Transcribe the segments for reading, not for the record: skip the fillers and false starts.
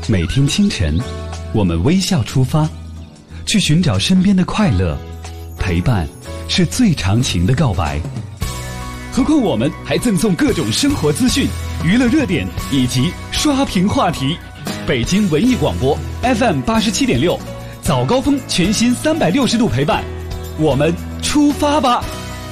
每天清晨，我们微笑出发，去寻找身边的快乐。陪伴是最长情的告白。何况我们还赠送各种生活资讯、娱乐热点以及刷屏话题。北京文艺广播 FM 87.6，早高峰全新360度陪伴，我们出发吧！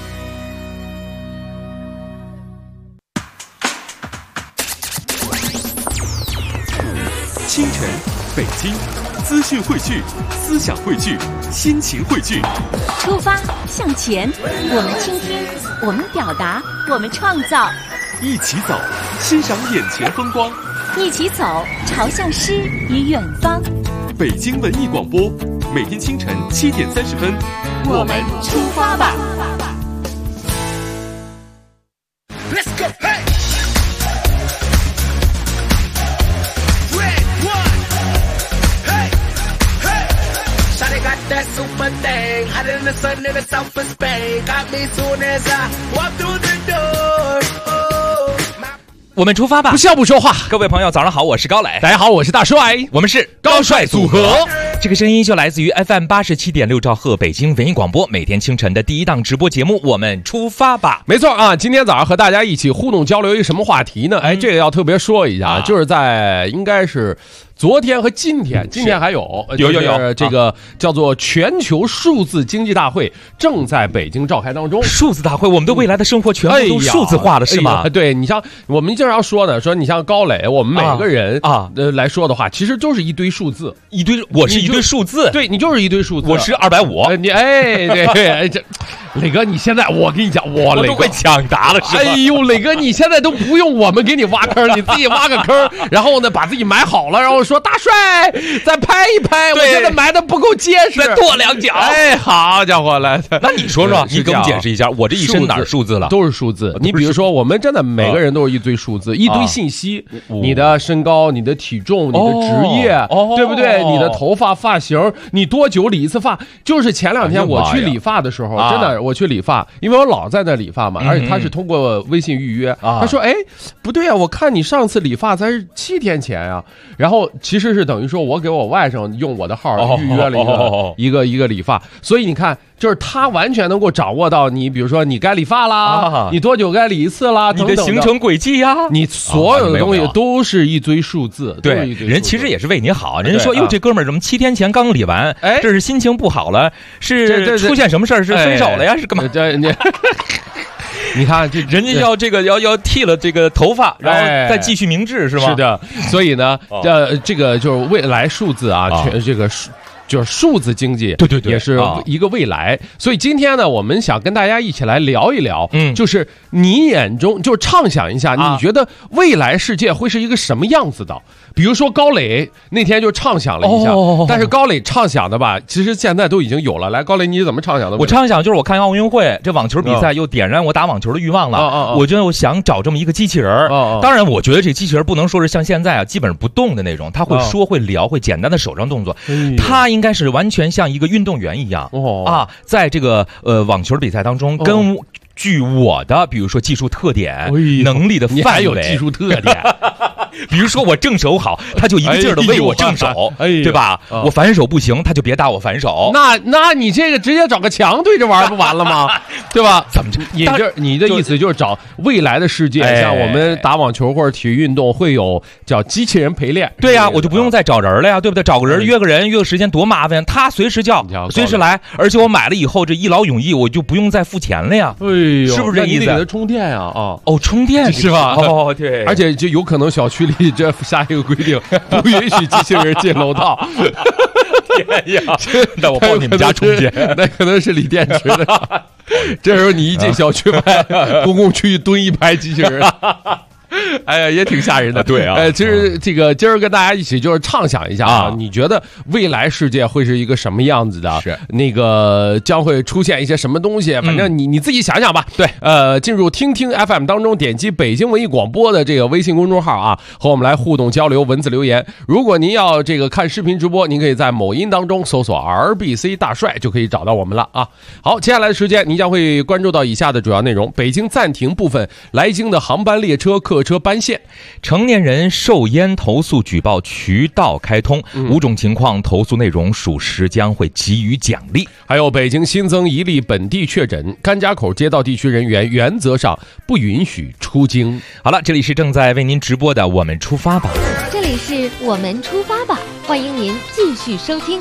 清晨，北京，资讯汇聚，思想汇聚，心情汇聚。 出发向前，我们倾听，我们表达，我们创造。 一起走，欣赏眼前风光。 一起走，朝向诗与远方。 北京文艺广播，每天清晨7点30分， 我们出发吧。 Let's go, hey! That super thing, hotter than the sun in the south of Spain. Got me soon as I walk through the door. 我们出发吧！ 不笑不说话。 各位朋友，早上好，我是高磊。 大家好，我是大帅。 我们是高帅组合。这个声音就来自于 FM 87.6兆赫北京文艺广播，每天清晨的第一档直播节目。我们出发吧！ 没错啊，今天早上和大家一起互动交流一个什么话题呢？这个要特别说一下，就是在应该是昨天和今天还有这个叫做全球数字经济大会正在北京召开当中。 数字大会，我们的未来的生活全部都数字化了，是吗？ 对，你像我们经常说的，说你像高磊，我们每个人来说的话，其实就是一堆数字， 我是一堆数字， 对你就是一堆数字， 我是250， 你对，这磊哥，你现在我跟你讲，我都快抢答了，是吧？ 哎呦，磊哥，你现在都不用我们给你挖坑，你自己挖个坑，然后呢把自己埋好了，然后说大帅再拍一拍，我觉得埋的不够结实， 再跺2脚。 好家伙来， 那你说说，你给我们解释一下，我这一身哪儿数字了？ 都是数字。你比如说，我们真的每个人都是一堆数字，一堆信息，你的身高、你的体重、你的职业，对不对？你的头发发型，你多久理一次发？就是前2天我去理发的时候，真的我去理发，因为我老在那理发嘛，而且他是通过微信预约。他说：“不对啊，我看你上次理发才是7天前啊。”然后其实是等于说我给我外甥用我的号预约了一个理发，所以你看，就是他完全能够掌握到你，比如说你该理发啦，你多久该理一次啦， 你的行程轨迹呀， 你所有的东西都是一堆数字。 对，人其实也是为你好。人说，哟，这哥们儿怎么7天前刚理完？这是心情不好了，是出现什么事儿？是分手了呀？是干嘛？你看，这人家要剃了这个头发，然后再继续明志，是吗？ 是的，所以呢，这个就是未来数字啊，这个就是数字经济，对，也是一个未来。所以今天呢，我们想跟大家一起来聊一聊，就是你眼中就畅想一下，你觉得未来世界会是一个什么样子的？比如说高磊那天就畅想了一下，但是高磊畅想的吧，其实现在都已经有了。来，高磊你怎么畅想的？ 我畅想就是我看奥运会这网球比赛又点燃我打网球的欲望了。我就想找这么一个机器人。当然，我觉得这机器人不能说是像现在啊基本上不动的那种，他会说会聊会简单的手上动作，他应该是完全像一个运动员一样在这个网球比赛当中根据我的比如说技术特点、能力的范围，你还有技术特点。 比如说我正手好，他就一个劲儿的为我正手，对吧？我反手不行，他就别打我反手。 那你这个直接找个墙对着玩不完了吗？对吧？ 怎么你的意思就是找未来的世界，像我们打网球或者体育运动会有叫机器人陪练。 对呀，我就不用再找人了呀，对不对？找个人约个时间多麻烦，他随时叫，随时来，而且我买了以后这一劳永逸，我就不用再付钱了呀。是不是这意思？ 你得给他充电呀充电是吧？ 对， 而且就有可能小区里这下一个规定，不允许机器人进楼道。 天呀！那我帮你们家充电， 那可能是锂电池的。这时候你一进小区外公共区域蹲一排机器人。哎呀，也挺吓人的。 对啊， 其实这个今儿跟大家一起就是畅想一下啊，你觉得未来世界会是一个什么样子的？ 是那个将会出现一些什么东西？反正你自己想想吧。 对， 进入听听 FM 当中，点击北京文艺广播的这个微信公众号啊，和我们来互动交流，文字留言。如果您要这个看视频直播，您可以在某音当中搜索 RBC 大帅就可以找到我们了啊。好，接下来的时间您将会关注到以下的主要内容：北京暂停部分来京的航班列车客客车班线。 成年人售烟投诉举报渠道开通，5种情况投诉内容属实将会给予奖励。 还有北京新增1例本地确诊，甘家口街道地区人员原则上不允许出京。 好了，这里是正在为您直播的我们出发吧， 这里是我们出发吧，欢迎您继续收听。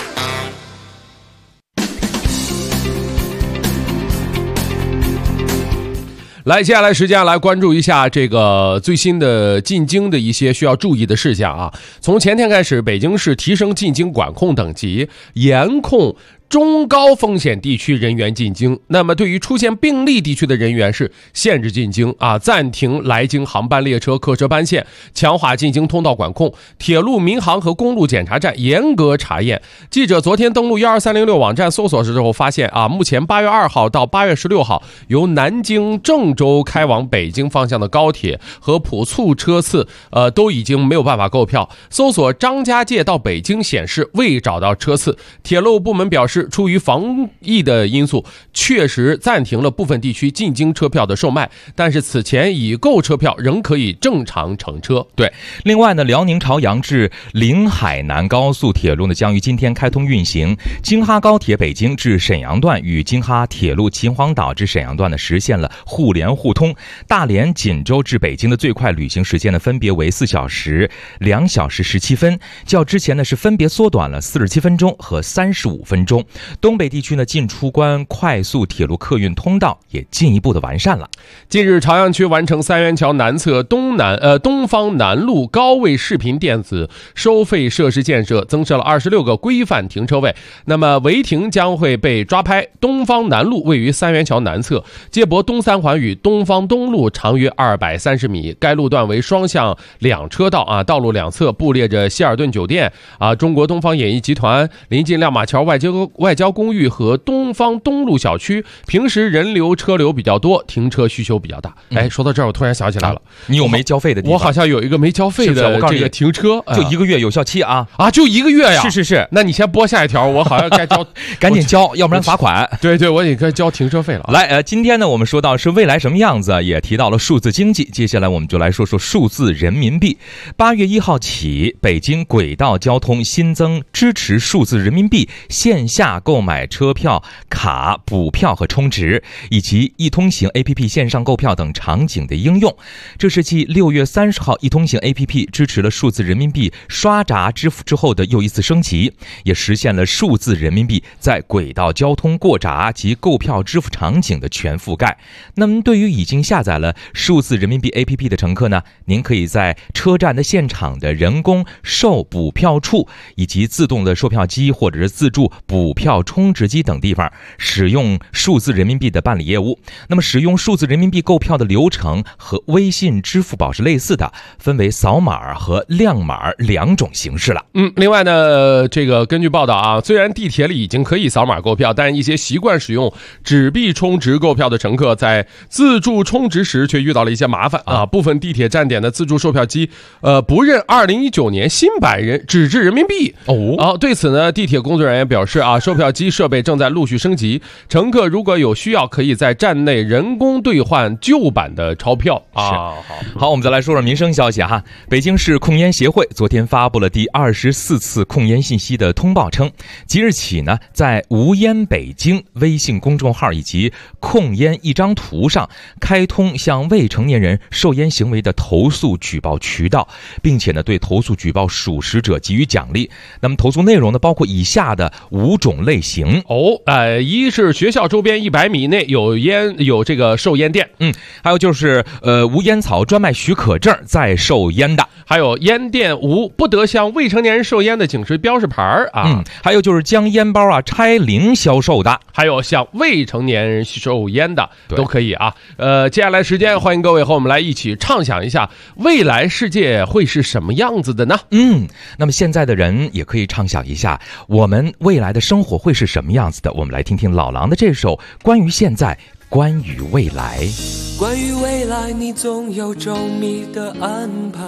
来，接下来时间来关注一下这个最新的进京的一些需要注意的事项啊。从前天开始，北京市提升进京管控等级，严控中高风险地区人员进京。那么对于出现病例地区的人员是限制进京啊，暂停来京航班、列车、客车班线，强化进京通道管控，铁路、民航和公路检查站严格查验。记者昨天登录12306网站搜索之后发现啊，目前8月2号到8月16号由南京、郑州开往北京方向的高铁和普速车次都已经没有办法购票。搜索张家界到北京显示未找到车次。铁路部门表示，出于防疫的因素，确实暂停了部分地区进京车票的售卖，但是此前已购车票仍可以正常乘车。 对，另外呢，辽宁朝阳至临海南高速铁路呢将于今天开通运行，京哈高铁北京至沈阳段与京哈铁路秦皇岛至沈阳段呢实现了互联互通。大连锦州至北京的最快旅行时间呢分别为4小时、2小时17分，较之前呢是分别缩短了47分钟和35分钟。东北地区呢进出关快速铁路客运通道也进一步的完善了。 近日，朝阳区完成三元桥南侧东方南路高位视频电子收费设施建设，增设了26个规范停车位。那么违停将会被抓拍。东方南路位于三元桥南侧，接驳东三环与东方东路，长约230米。该路段为双向2车道啊，道路两侧布列着希尔顿酒店啊、中国东方演艺集团，临近亮马桥外交公寓和东方东路小区，平时人流车流比较多，停车需求比较大。哎，说到这儿我突然想起来了， 你有没交费的地方？ 我好像有一个没交费的这个停车， 就1个月有效期啊！ 就1个月呀！ 是， 那你先播下一条，我好像该交， 赶紧交，要不然罚款。 对，我也该交停车费了。 来，今天呢，我们说到是未来什么样子，也提到了数字经济。接下来我们就来说说数字人民币。8月1号起，北京轨道交通新增支持数字人民币线下购买车票、卡、补票和充值，以及易通行 APP 线上购票等场景的应用。这是继6月30号易通行 APP 支持了数字人民币刷闸支付之后的又一次升级，也实现了数字人民币在轨道交通过闸及购票支付场景的全覆盖。那么对于已经下载了数字人民币 APP 的乘客呢，您可以在车站的现场的人工售补票处，以及自动的售票机或者是自助补票充值机等地方使用数字人民币的办理业务。那么使用数字人民币购票的流程和微信、支付宝是类似的，分为扫码和亮码2种形式了。 另外呢，这个根据报道啊，虽然地铁里已经可以扫码购票，但一些习惯使用纸币充值购票的乘客在自助充值时却遇到了一些麻烦啊。部分地铁站点的自助售票机不认2019年新版纸质人民币对此呢，地铁工作人员表示啊，售票机设备正在陆续升级，乘客如果有需要，可以在站内人工兑换旧版的钞票好，我们再来说说民生消息哈。北京市控烟协会昨天发布了第24次控烟信息的通报称，即日起呢，在无烟北京微信公众号以及控烟一张图上开通向未成年人售烟行为的投诉举报渠道，并且呢，对投诉举报属实者给予奖励。那么投诉内容呢，包括以下的5种类型一是学校周边100米内有这个售烟店， 还有就是无烟草专卖许可证在售烟的， 还有烟店无不得向未成年人售烟的警示标识牌还有就是将烟包拆零销售的， 还有向未成年人售烟的都可以啊。接下来时间，欢迎各位和我们来一起畅想一下未来世界会是什么样子的呢？ 那么现在的人也可以畅想一下我们未来的生活会是什么样子的。我们来听听老狼的这首关于现在，关于未来。 关于未来，你总有周密的安排，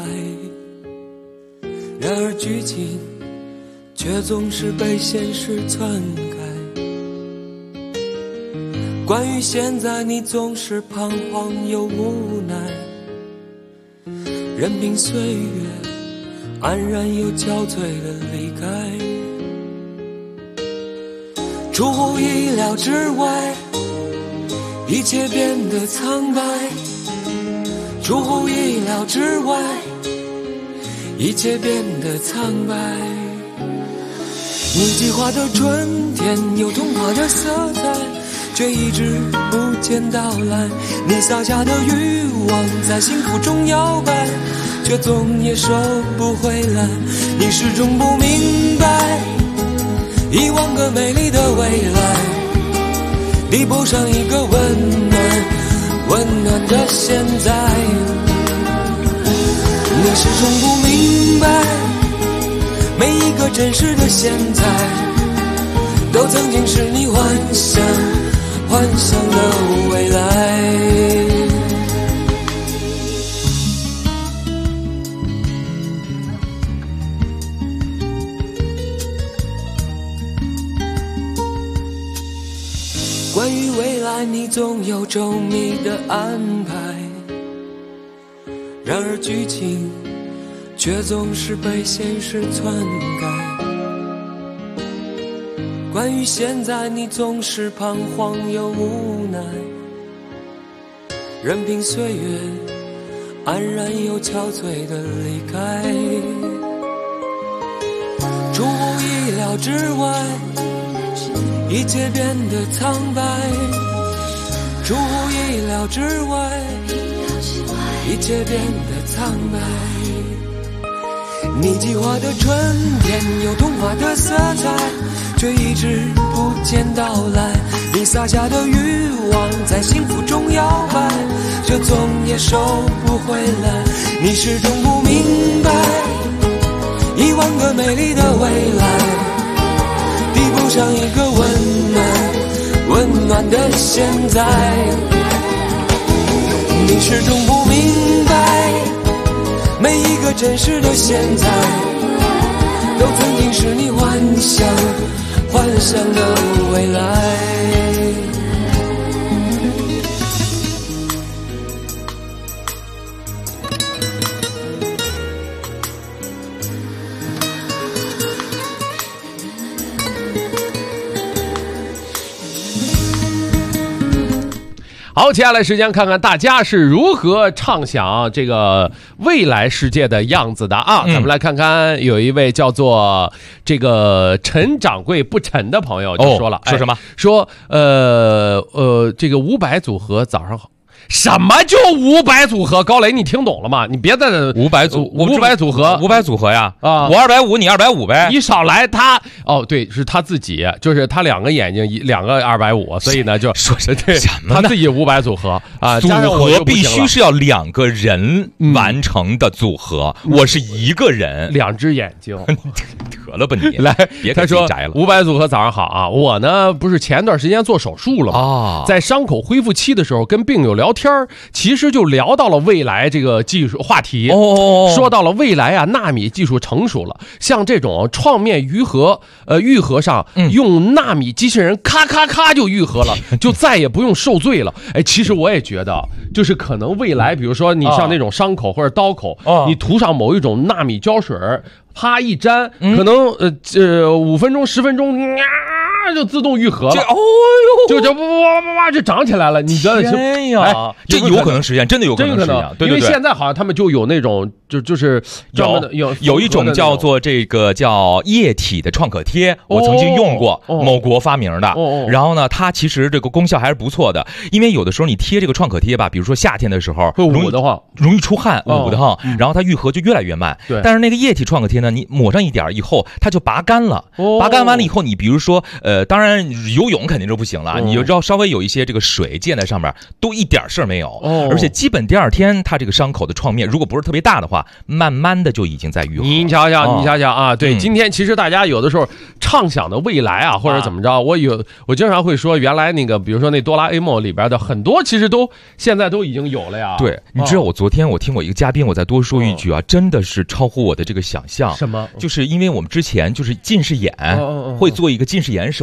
然而剧情却总是被现实篡改。关于现在，你总是彷徨又无奈， 任凭岁月安然又憔悴的离开，出乎意料之外，一切变得苍白，出乎意料之外，一切变得苍白。你计划的春天有童话的色彩，却一直不见到来。你撒下的欲望在幸福中摇摆，却总也收不回来。你始终不明白，遗忘个美丽的未来，抵不上一个温暖的现在。你始终不明白，每一个真实的现在，都曾经是你幻想的未来。关于未来，你总有周密的安排，然而剧情却总是被现实篡改。关于现在，你总是彷徨又无奈，任凭岁月安然又憔悴的离开。出乎意料之外，一切变得苍白，出乎意料之外，一切变得苍白。你计划的春天有童话的色彩，却一直不见到来。你撒下的欲望在幸福中摇摆，却总也收不回来。你始终不明白，遗忘个美丽的未来，抵不上一个温暖的现在。你始终不明白，每一个真实的现在，都曾经是你幻想的未来。 好，接下来时间看看大家是如何畅想这个未来世界的样子的啊！咱们来看看，有一位叫做这个陈掌柜不陈的朋友就说了， 说什么？ 说这个500组合早上好。什么就500组合？高磊，你听懂了吗？你别在这 500组合，500组合呀！ 啊， 我250，你250呗。 你少来他哦，对，是他自己，就是他两个眼睛两个250，所以呢就说是对他自己500组合啊， 组合必须是要2个人完成的组合，我是一个人 ，2只眼睛， 得了吧你！ 来， 别他说摘了。 500组合早上好啊，我呢不是前段时间做手术了吗？在伤口恢复期的时候跟病友聊天，其实就聊到了未来这个技术话题说到了未来啊，纳米技术成熟了，像这种创面愈合上用纳米机器人咔咔咔就愈合了，就再也不用受罪了。哎，其实我也觉得，就是可能未来，比如说你像那种伤口或者刀口，你涂上某一种纳米胶水，啪一粘，可能5分钟10分钟就自动愈合了，就哇就长起来了。你觉得真呀？这有可能实现，真的有可能实现。对， 因为现在好像他们就有那种就是专门的有一种叫做这个叫液体的创可贴，我曾经用过，某国发明的。然后呢，它其实这个功效还是不错的，因为有的时候你贴这个创可贴吧，比如说夏天的时候容易出汗，捂得慌，然后它愈合就越来越慢。 对， 但是那个液体创可贴呢，你抹上一点以后，它就拔干了。拔干完了以后，你比如说当然游泳肯定就不行了，你就稍微有一些这个水溅在上面，都一点事儿没有。而且基本第2天，它这个伤口的创面如果不是特别大的话，慢慢的就已经在愈合。 你瞧瞧啊！对，今天其实大家有的时候畅想的未来啊，或者怎么着，我经常会说，原来那个比如说那哆啦 A 梦里边的很多，其实现在都已经有了呀。 对，你知道我昨天我听过一个嘉宾，我再多说一句啊，真的是超乎我的这个想象。 什么？ 就是因为我们之前就是近视眼会做一个近视眼手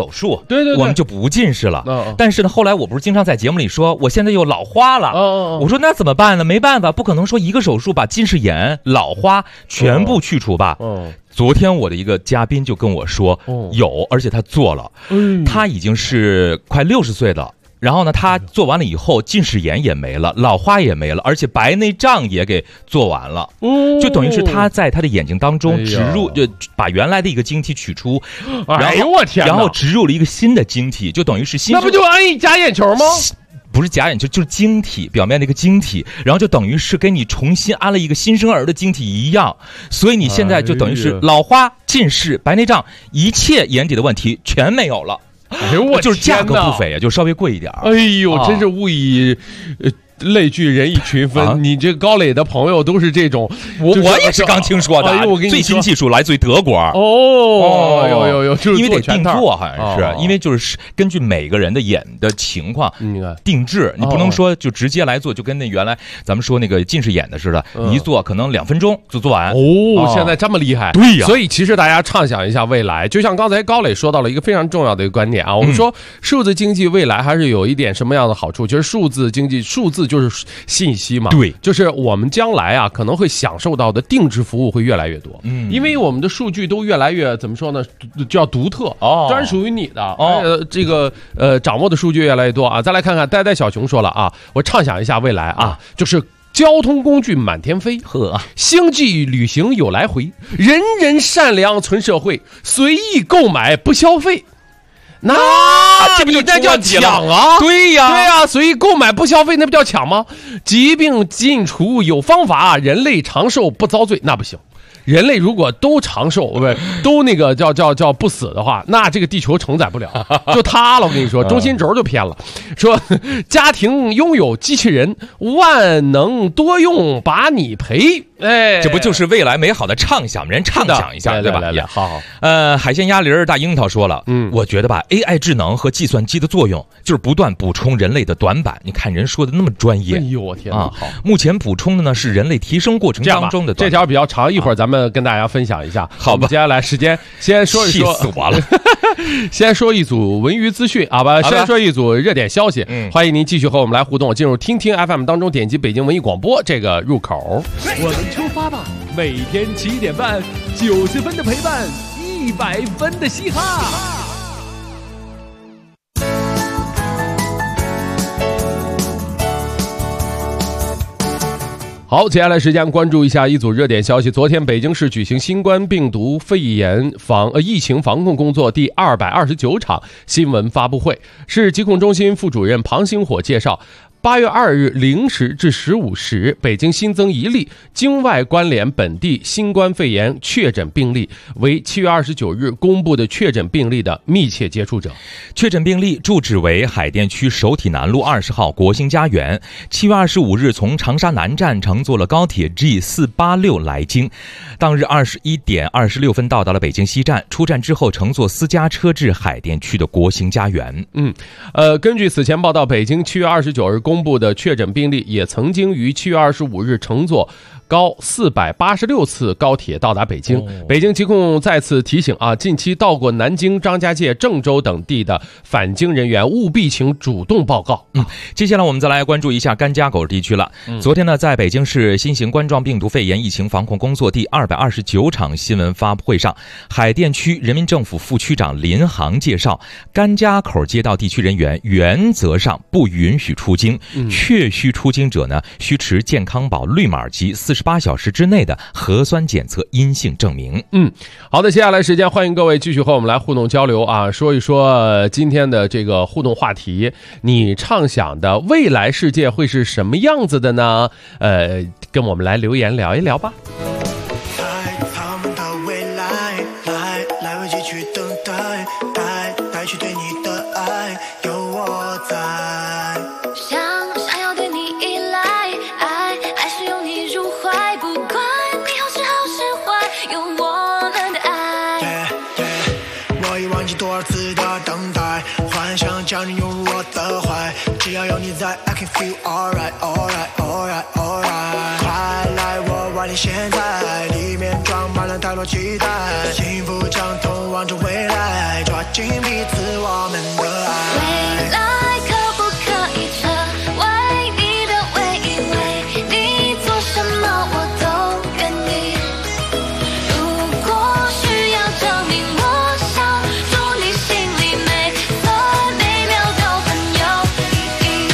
手术， 对， 我们就不近视了。但是呢，后来我不是经常在节目里说，我现在又老花了。我说那怎么办呢？没办法，不可能说一个手术把近视眼、老花全部去除吧。昨天我的一个嘉宾就跟我说，有，而且他做了，他已经是快60岁了。然后呢，他做完了以后，近视眼也没了，老花也没了，而且白内障也给做完了。就等于是他在他的眼睛当中植入，就把原来的一个晶体取出，然后植入了一个新的晶体，就等于是新。 那不就安一假眼球吗？ 不是假眼球，就是晶体表面的一个晶体，然后就等于是给你重新安了一个新生儿的晶体一样，所以你现在就等于是老花、近视、白内障，一切眼底的问题全没有了。就是价格不菲，就稍微贵一点。 哎呦，真是物以类聚，人以群分。你这高磊的朋友都是这种， 我也是刚听说的。最新技术来自于德国。 就是因为得定做，好像是，因为就是根据每个人的眼的情况定制，你不能说就直接来做，就跟那原来咱们说那个近视眼的似的，你一做可能2分钟就做完。 现在这么厉害， 对呀。 所以其实大家畅想一下未来，就像刚才高磊说到了一个非常重要的一个观点啊，我们说数字经济未来还是有一点什么样的好处？其实数字经济，数字就是信息嘛， 对， 就是我们将来啊可能会享受到的定制服务会越来越多，因为我们的数据都越来越怎么说呢，叫独特，专属于你的，这个掌握的数据越来越多啊。再来看看呆小熊说了啊，我畅想一下未来啊，就是交通工具满天飞，星际旅行有来回，人人善良存社会，随意购买不消费。那这不就叫抢啊？ 对呀， 随意购买不消费，那不叫抢吗？疾病尽除有方法，人类长寿不遭罪，那不行。人类如果都长寿，都那个叫不死的话，那这个地球承载不了，就塌了。我跟你说，中心轴就偏了。说家庭拥有机器人，万能多用，把你陪。 这不就是未来美好的畅想？人畅想一下，对吧？ 好。 海鲜鸭梨大樱桃说了，我觉得吧 ，AI 智能和计算机的作用就是不断补充人类的短板。你看人说的那么专业， 哎呦我天啊！好， 目前补充的呢是人类提升过程当中的短板。 这条比较长，一会儿咱们跟大家分享一下。 好吧， 接下来时间先说一说， 气死我了。 先说一组文娱资讯，先说一组热点消息。欢迎您继续和我们来互动，进入听听 FM 当中，点击北京文艺广播这个入口。 我们出发吧，每天7点半，90分的陪伴，100分的嘻哈。 好，接下来时间关注一下一组热点消息。昨天北京市举行新冠病毒肺炎疫情防控工作第229场新闻发布会，市疾控中心副主任庞星火介绍，8月2日0时至15时，北京新增1例境外关联本地新冠肺炎确诊病例，为7月29日公布的确诊病例的密切接触者。 确诊病例住址为海淀区首体南路20号国兴家园，7月25日从长沙南站乘坐了高铁 G486 来京，当日21点26分到达了北京西站，出站之后乘坐私家车至海淀区的国兴家园。 根据此前报道，北京7月29日公布的确诊病例也曾经于7月25日乘坐高486次高铁到达北京。北京疾控再次提醒近期到过南京、张家界、郑州等地的返京人员务必请主动报告。 接下来我们再来关注一下甘家口地区了。昨天呢，在北京市新型冠状病毒肺炎疫情防控工作第229场新闻发布会上，海淀区人民政府副区长林航介绍，甘家口街道地区人员原则上不允许出京，确需出京者呢，需持健康宝绿码及48小时之内的核酸检测阴性证明。 好的，接下来时间欢迎各位继续和我们来互动交流说一说今天的这个互动话题，你畅想的未来世界会是什么样子的呢？跟我们来留言聊一聊吧。 他们的未来，来不及去等待，带去对你的爱，有我在。 想要对你依赖，爱是拥你入怀，不管你好是好是坏，有我们的爱。 我已忘记多少次的等待，幻想将你拥入我的怀，只要有你在 I can feel alright alright alright alright。快来我怀里现在，里面装满了太多期待，幸福将通往着未来，抓紧彼此我们的爱。 未来可不可以成为你的唯一？为你做什么我都愿意。如果需要证明，我想祝你心里每分每秒都很有意义。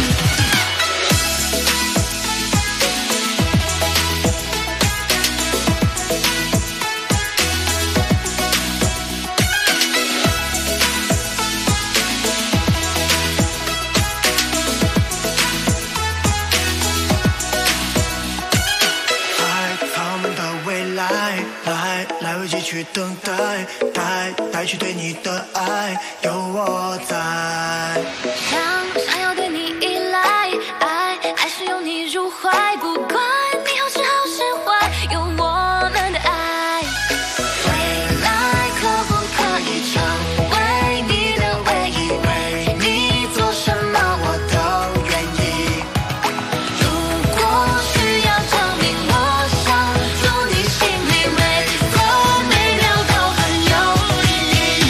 来不及去等待，带去对你的爱，有我在。 想要对你依赖，爱是拥你入怀，不管你好是好是坏，有我们的爱。未来可不可以成为你的唯一？为你做什么我都愿意。如果需要证明，我想祝你心里每分每秒都很有意义。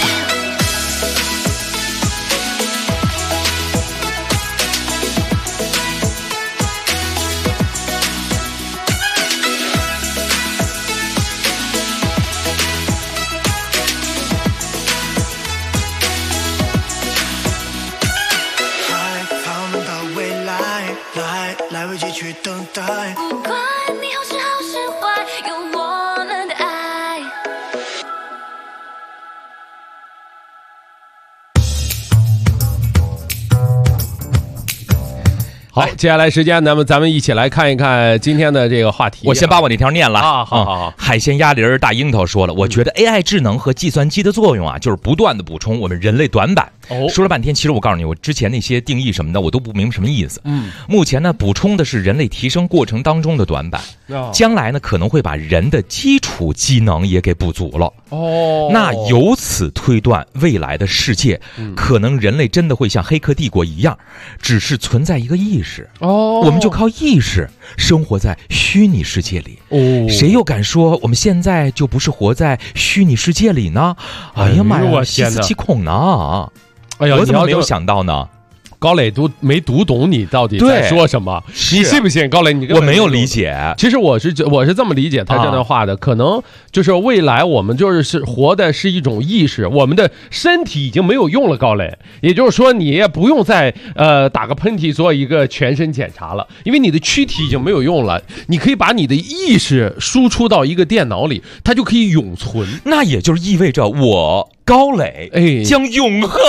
他们的未来，来不及去等待。 不管你好是好是坏，有我们的爱。 好，接下来时间咱们一起来看一看今天的这个话题。 我先把我那条念了啊，好。 海鲜鸭梨大樱桃说了，我觉得 AI 智能和计算机的作用啊，就是不断的补充我们人类短板。说了半天，其实我告诉你，我之前那些定义什么的，我都不明白什么意思。目前呢，补充的是人类提升过程当中的短板，将来呢可能会把人的基础机能也给补足了。那由此推断，未来的世界可能人类真的会像黑客帝国一样，只是存在一个意识。我们就靠意识生活在虚拟世界里。谁又敢说我们现在就不是活在虚拟世界里呢？哎呀妈呀，细思极恐呢！ 哎呀， 我怎么没有想到呢？ 高磊都没读懂你到底在说什么，你信不信？高磊，你我没有理解。 其实我是这么理解他这段话的，可能就是未来我们就是活的是一种意识，我们的身体已经没有用了。高磊，也就是说你也不用再打个喷嚏做一个全身检查了，因为你的躯体已经没有用了，你可以把你的意识输出到一个电脑里，它就可以永存。 那也就是意味着我高磊将永恒。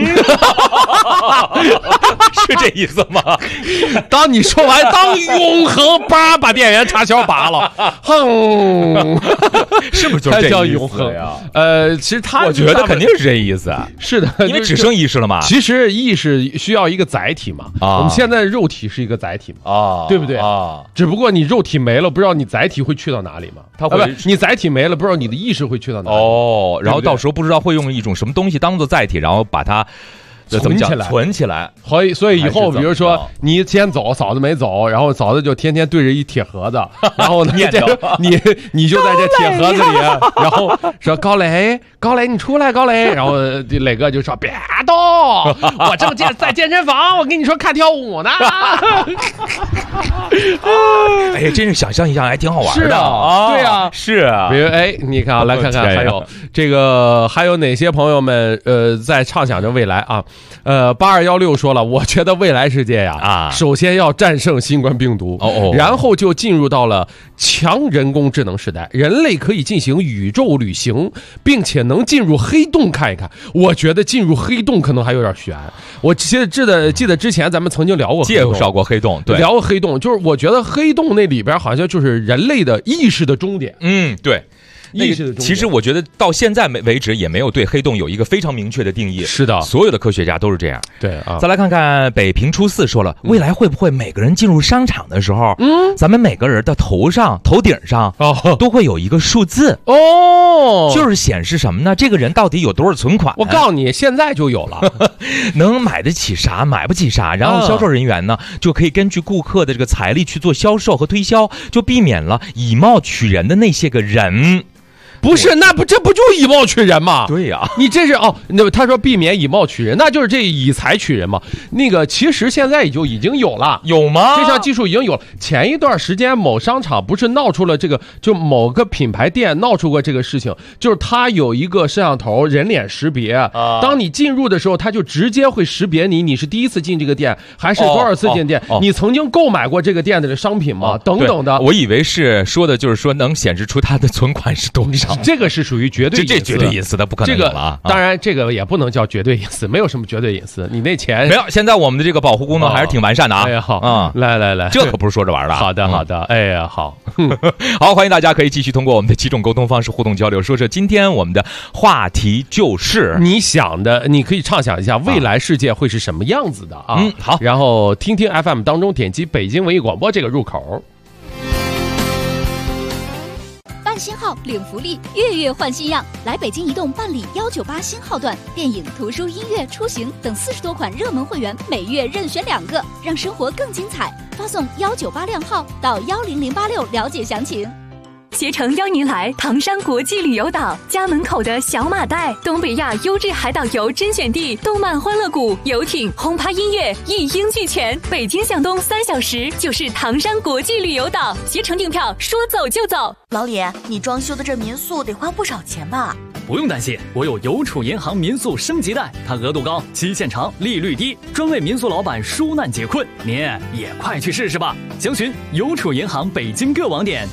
是这意思吗？ 当你说完当永恒，把电源插销拔了，哼， 是不是就是这叫永恒呀？其实我觉得肯定是这意思。 是的， 因为只剩意识了嘛。 其实意识需要一个载体嘛。我们现在肉体是一个载体嘛。对不对？只不过你肉体没了，不知道你载体会去到哪里嘛？你载体没了，不知道你的意识会去到哪里。 然后到时候不知道会用一种什么东西当做载体，然后把它存起来。 所以以后比如说你先走，嫂子没走，然后嫂子就天天对着一铁盒子，然后呢你就在这铁盒子里，然后说高磊你出来，高磊，然后磊哥就说别动，我正在健身房，我跟你说看跳舞呢。 哎呀，真是想象一下还挺好玩的。 对啊， 是啊。 比如你看来看看还有哪些朋友们在畅想着未来啊？8216说了，我觉得未来世界呀，首先要战胜新冠病毒，然后就进入到了强人工智能时代，人类可以进行宇宙旅行，并且能进入黑洞看一看。我觉得进入黑洞可能还有点悬。我记得之前咱们曾经介绍过黑洞，对， 聊过黑洞，就是我觉得黑洞那里边好像就是人类的意识的终点。 对。其实我觉得到现在为止也没有对黑洞有一个非常明确的定义。 是的， 所有的科学家都是这样。 对啊。 再来看看北平初四说了，未来会不会每个人进入商场的时候，咱们每个人的头顶上都会有一个数字就是显示什么呢？这个人到底有多少存款？ 我告诉你，现在就有了， 能买得起啥，买不起啥，然后销售人员呢就可以根据顾客的这个财力去做销售和推销，就避免了以貌取人的那些个人。 不是，这不就以貌取人吗？ 对呀， 你这是那他说避免以貌取人，那就是这以财取人嘛。那个其实现在已经有了， 有吗？ 这项技术已经有了。前一段时间某商场不是闹出了这个，就某个品牌店闹出过这个事情，就是它有一个摄像头人脸识别，当你进入的时候，它就直接会识别你是第一次进这个店还是多少次进店，你曾经购买过这个店的商品吗？等等的。 我以为是说的就是说能显示出它的存款是多少， 这个是属于绝对隐私， 这绝对隐私的不可能有了。 当然这个也不能叫绝对隐私，没有什么绝对隐私，你那钱没有。现在我们的这个保护功能还是挺完善的啊。 哎呀好啊，来，这可不是说着玩的。 好的，哎呀好， 好，欢迎大家可以继续通过我们的几种沟通方式互动交流，说今天我们的话题就是你想的，你可以畅想一下未来世界会是什么样子的啊。 好， 然后听听 FM 当中点击北京文艺广播这个入口。 新号领福利，月月换新样，来北京移动办理198新号段，电影、图书、音乐、出行等40多款热门会员，每月任选2个，让生活更精彩。发送198靓号到10086了解详情。 携程邀您来唐山国际旅游岛，家门口的小马袋，东北亚优质海岛游甄选地，动漫欢乐谷，游艇，轰趴音乐，一应俱全。北京向东3小时就是唐山国际旅游岛，携程订票说走就走。 老李，你装修的这民宿得花不少钱吧？ 不用担心，我有邮储银行民宿升级贷，它额度高，期限长，利率低，专为民宿老板纾难解困。您也快去试试吧！详询邮储银行北京各网点。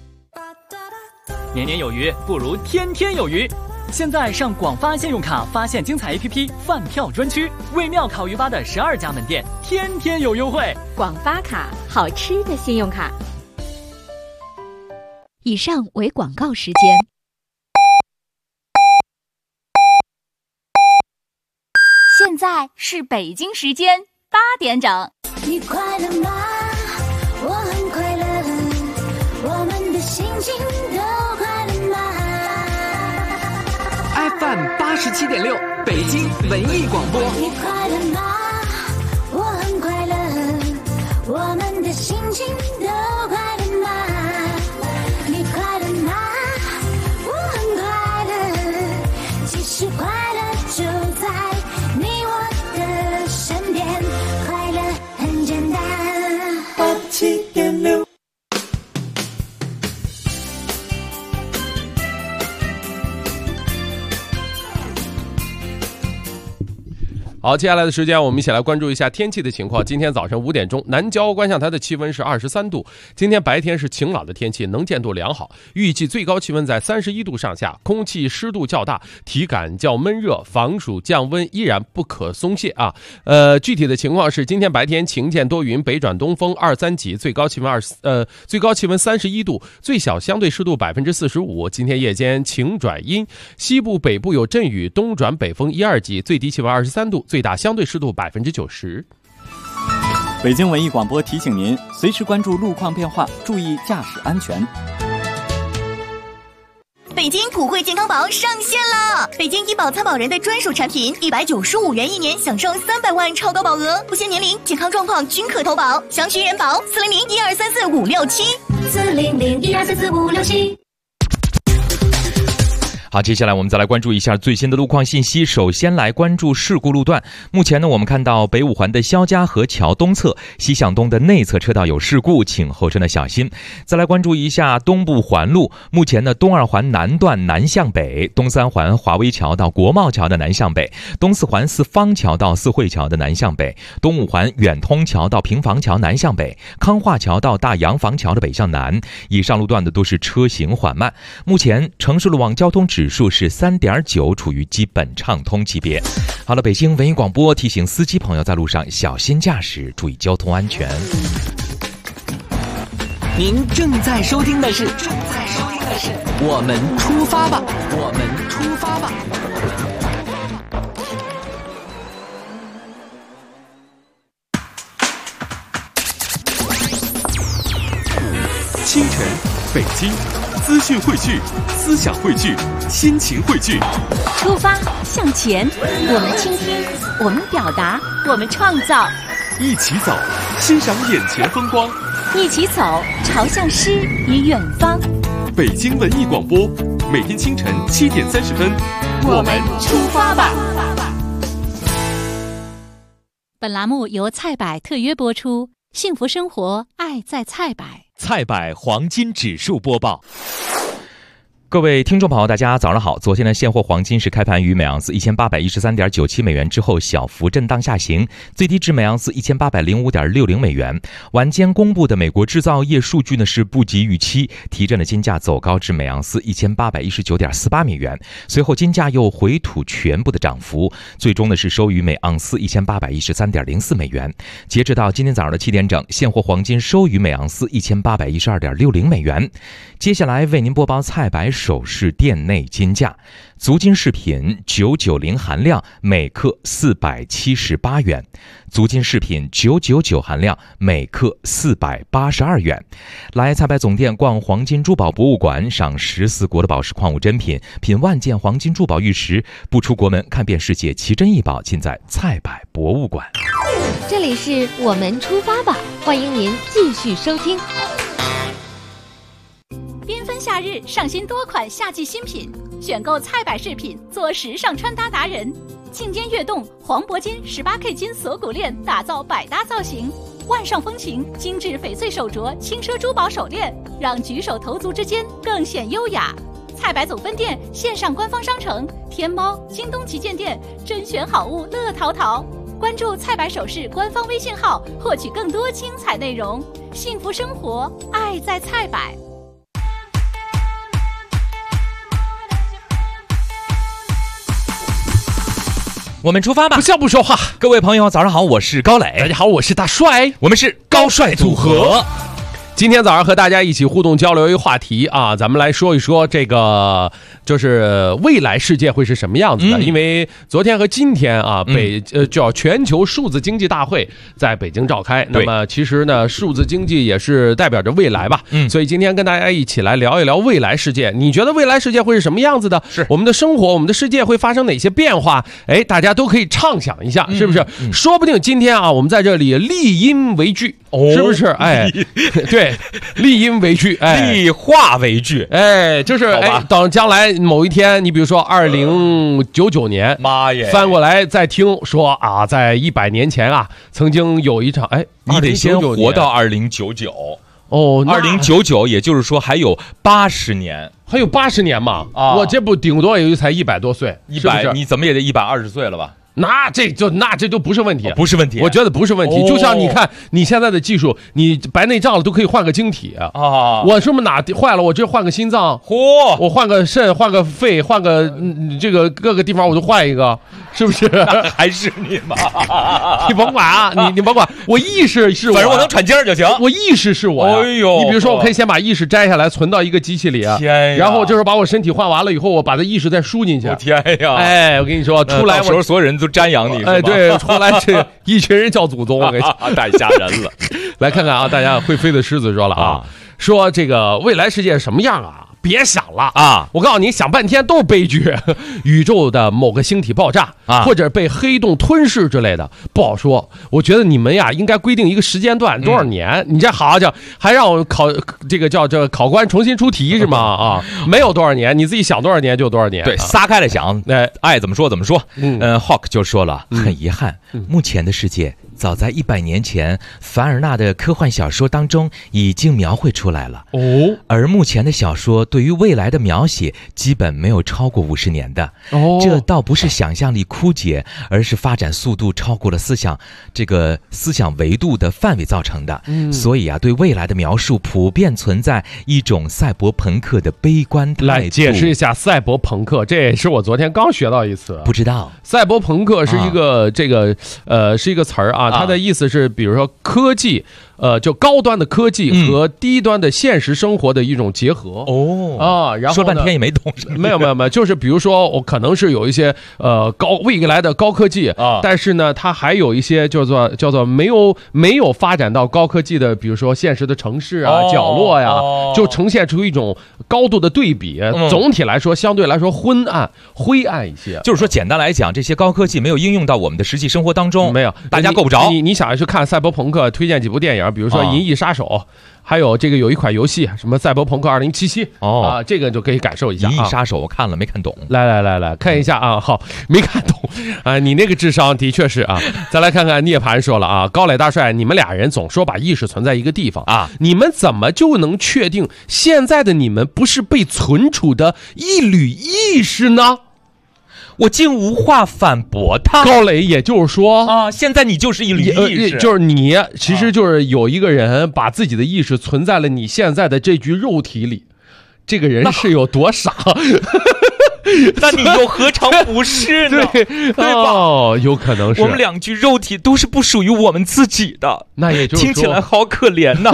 年年有余，不如天天有余。现在上广发信用卡发现精彩 APP 饭票专区，为庙烤鱼吧的12家门店天天有优惠。 广发卡，好吃的信用卡。以上为广告时间。 现在是北京时间8点整。 你快乐吗？我很快乐，我们的心情都快乐吗 ？FM 87.6，北京文艺广播。 你快乐吗？我很快乐，我们的心情都快乐吗？你快乐吗？我很快乐，其实快乐就在你我的身边，快乐很简单。87.6。 好，接下来的时间我们一起来关注一下天气的情况。今天早晨5点钟，南郊观象台的气温是23度。今天白天是晴朗的天气，能见度良好，预计最高气温在31度上下，空气湿度较大，体感较闷热，防暑降温依然不可松懈啊。具体的情况是，今天白天晴间多云，北转东风2、3级，最高气温31度，最小相对湿度45%。今天夜间晴转阴，西部北部有阵雨，东转北风1、2级，最低气温23度。最大相对湿度90%。 北京文艺广播提醒您，随时关注路况变化，注意驾驶安全。 北京普惠健康宝上线了！北京医保参保人的专属产品，195元1年，享受300万超高保额，不限年龄、健康状况均可投保。详询人保400-1234-567。400-1234-567。 好，接下来我们再来关注一下最新的路况信息。首先来关注事故路段。目前呢，我们看到北五环的肖家河桥东侧西向东的内侧车道有事故，请后车呢小心。再来关注一下东部环路。目前呢，东二环南段南向北，东三环华威桥到国贸桥的南向北，东四环四方桥到四惠桥的南向北，东五环远通桥到平房桥南向北，康化桥到大洋房桥的北向南。以上路段的都是车行缓慢。目前城市路网交通指数是3.9，处于基本畅通级别。好了，北京文艺广播提醒司机朋友在路上小心驾驶，注意交通安全。 您正在收听的是我们出发吧，我们出发吧。 清晨，北京，资讯汇聚，思想汇聚，心情汇聚。 出发向前，我们倾听，我们表达，我们创造。 一起走，欣赏眼前风光。 一起走，朝向诗与远方。 北京文艺广播每天清晨7点30分， 我们出发吧。本栏目由菜百特约播出，幸福生活，爱在菜百。 菜百黄金指数播报。 各位听众朋友，大家早上好。昨天的现货黄金是开盘于每盎司1813.97美元之后小幅震荡下行，最低至每盎司1805.60美元。晚间公布的美国制造业数据呢是不及预期，提振的金价走高至每盎司1819.48美元。随后金价又回吐全部的涨幅，最终呢是收于每盎司1813.04美元。截止到今天早上的7点整，现货黄金收于每盎司1812.60美元。接下来为您播报菜百首饰店内金价。足金饰品990含量每克478元，足金饰品999含量每克482元。来菜百总店逛黄金珠宝博物馆，赏14国的宝石矿物珍品，品万件黄金珠宝玉石，不出国门看遍世界，奇珍异宝尽在菜百博物馆。 这里是我们出发吧，欢迎您继续收听。 缤纷夏日，上新多款夏季新品，选购菜百饰品，做时尚穿搭达人。庆间悦动黄铂金18K 金锁骨链，打造百搭造型。万上风情精致翡翠手镯，轻奢珠宝手链，让举手投足之间更显优雅。菜百总分店线上官方商城，天猫、京东旗舰店，甄选好物乐淘淘。关注菜百首饰官方微信号，获取更多精彩内容。幸福生活，爱在菜百。 我们出发吧， 不笑不说话。 各位朋友早上好，我是高磊。 大家好，我是大帅。 我们是高帅组合。 今天早上和大家一起互动交流一个话题啊，咱们来说一说这个就是未来世界会是什么样子的。因为昨天和今天啊，叫全球数字经济大会在北京召开。那么其实呢，数字经济也是代表着未来吧。所以今天跟大家一起来聊一聊未来世界。你觉得未来世界会是什么样子的？是我们的生活，我们的世界会发生哪些变化？哎，大家都可以畅想一下，是不是？说不定今天啊，我们在这里立音为据，是不是？哎，对。立音为据，哎， 立化为据， 哎，就是哎，等将来某一天，你比如说2099年， 妈耶， 翻过来再听说啊，在100年前啊，曾经有一场，哎， 你得先活到2099哦，2099，也就是说还有80年， 还有80年嘛？啊，我这不顶多也就才100多岁 ，100，你怎么也得120岁了吧？ 那这就不是问题， 不是问题， 我觉得不是问题。就像你看你现在的技术，你白内障了都可以换个晶体啊。我是不是哪坏了，我这换个心脏，我换个肾，换个肺，换个这个各个地方我就换一个，是不是？ 还是你嘛？ 你甭管啊，你甭管，我意识是我， 反正我能喘气儿就行。 我意识是我呀。哎呦，你比如说，我可以先把意识摘下来，存到一个机器里， 天呀， 然后就是把我身体换完了以后，我把它意识再输进去。 天呀！ 哎，我跟你说，出来到时候所有人都瞻仰你， 哎，对，出来是一群人叫祖宗，我跟你说， 太吓人了。 来看看啊，大家会飞的狮子说了啊，说这个未来世界什么样啊？别想了啊！我告诉你，想半天都是悲剧。宇宙的某个星体爆炸啊，或者被黑洞吞噬之类的，不好说。我觉得你们呀，应该规定一个时间段，多少年？你这好叫还让我考这个叫这考官重新出题是吗？啊，没有多少年，你自己想多少年就多少年。 对，撒开了想，爱怎么说怎么说。Hawk 就说了，很遗憾，目前的世界早在100年前，凡尔纳的科幻小说当中已经描绘出来了。哦，而目前的小说对于未来的描写基本没有超过50年的。哦，这倒不是想象力枯竭，而是发展速度超过了思想维度的范围造成的。所以啊，对未来的描述普遍存在一种赛博朋克的悲观态度。 来解释一下赛博朋克，这也是我昨天刚学到一词。 不知道， 赛博朋克是一个是一个词儿啊。它的意思是，比如说科技，就高端的科技和低端的现实生活的一种结合。哦啊，然后说半天也没懂。 没有，就是比如说，我可能是有一些未来的高科技啊，但是呢，它还有一些叫做没有发展到高科技的，比如说现实的城市啊、角落呀，就呈现出一种高度的对比。总体来说，相对来说灰暗一些。 就是说，简单来讲，这些高科技没有应用到我们的实际生活当中， 没有， 大家够不着。 你想要去看赛博朋克，推荐几部电影， 影，比如说《银翼杀手》，还有这个有一款游戏什么《赛博朋克2077》啊，这个就可以感受一下。 《银翼杀手》我看了没看懂？ 来看一下啊，好，没看懂啊，你那个智商的确是啊。再来看看涅槃说了啊，高磊大帅，你们俩人总说把意识存在一个地方啊，你们怎么就能确定现在的你们不是被存储的一缕意识呢？ 我竟无话反驳他。 高磊，也就是说啊，现在你就是一缕意识， 就是你其实就是有一个人把自己的意识存在了你现在的这具肉体里，这个人是有多傻？ 那你又何尝不是呢？ 对吧？有可能是我们两具肉体都是不属于我们自己的， 那也就是听起来好可怜呐。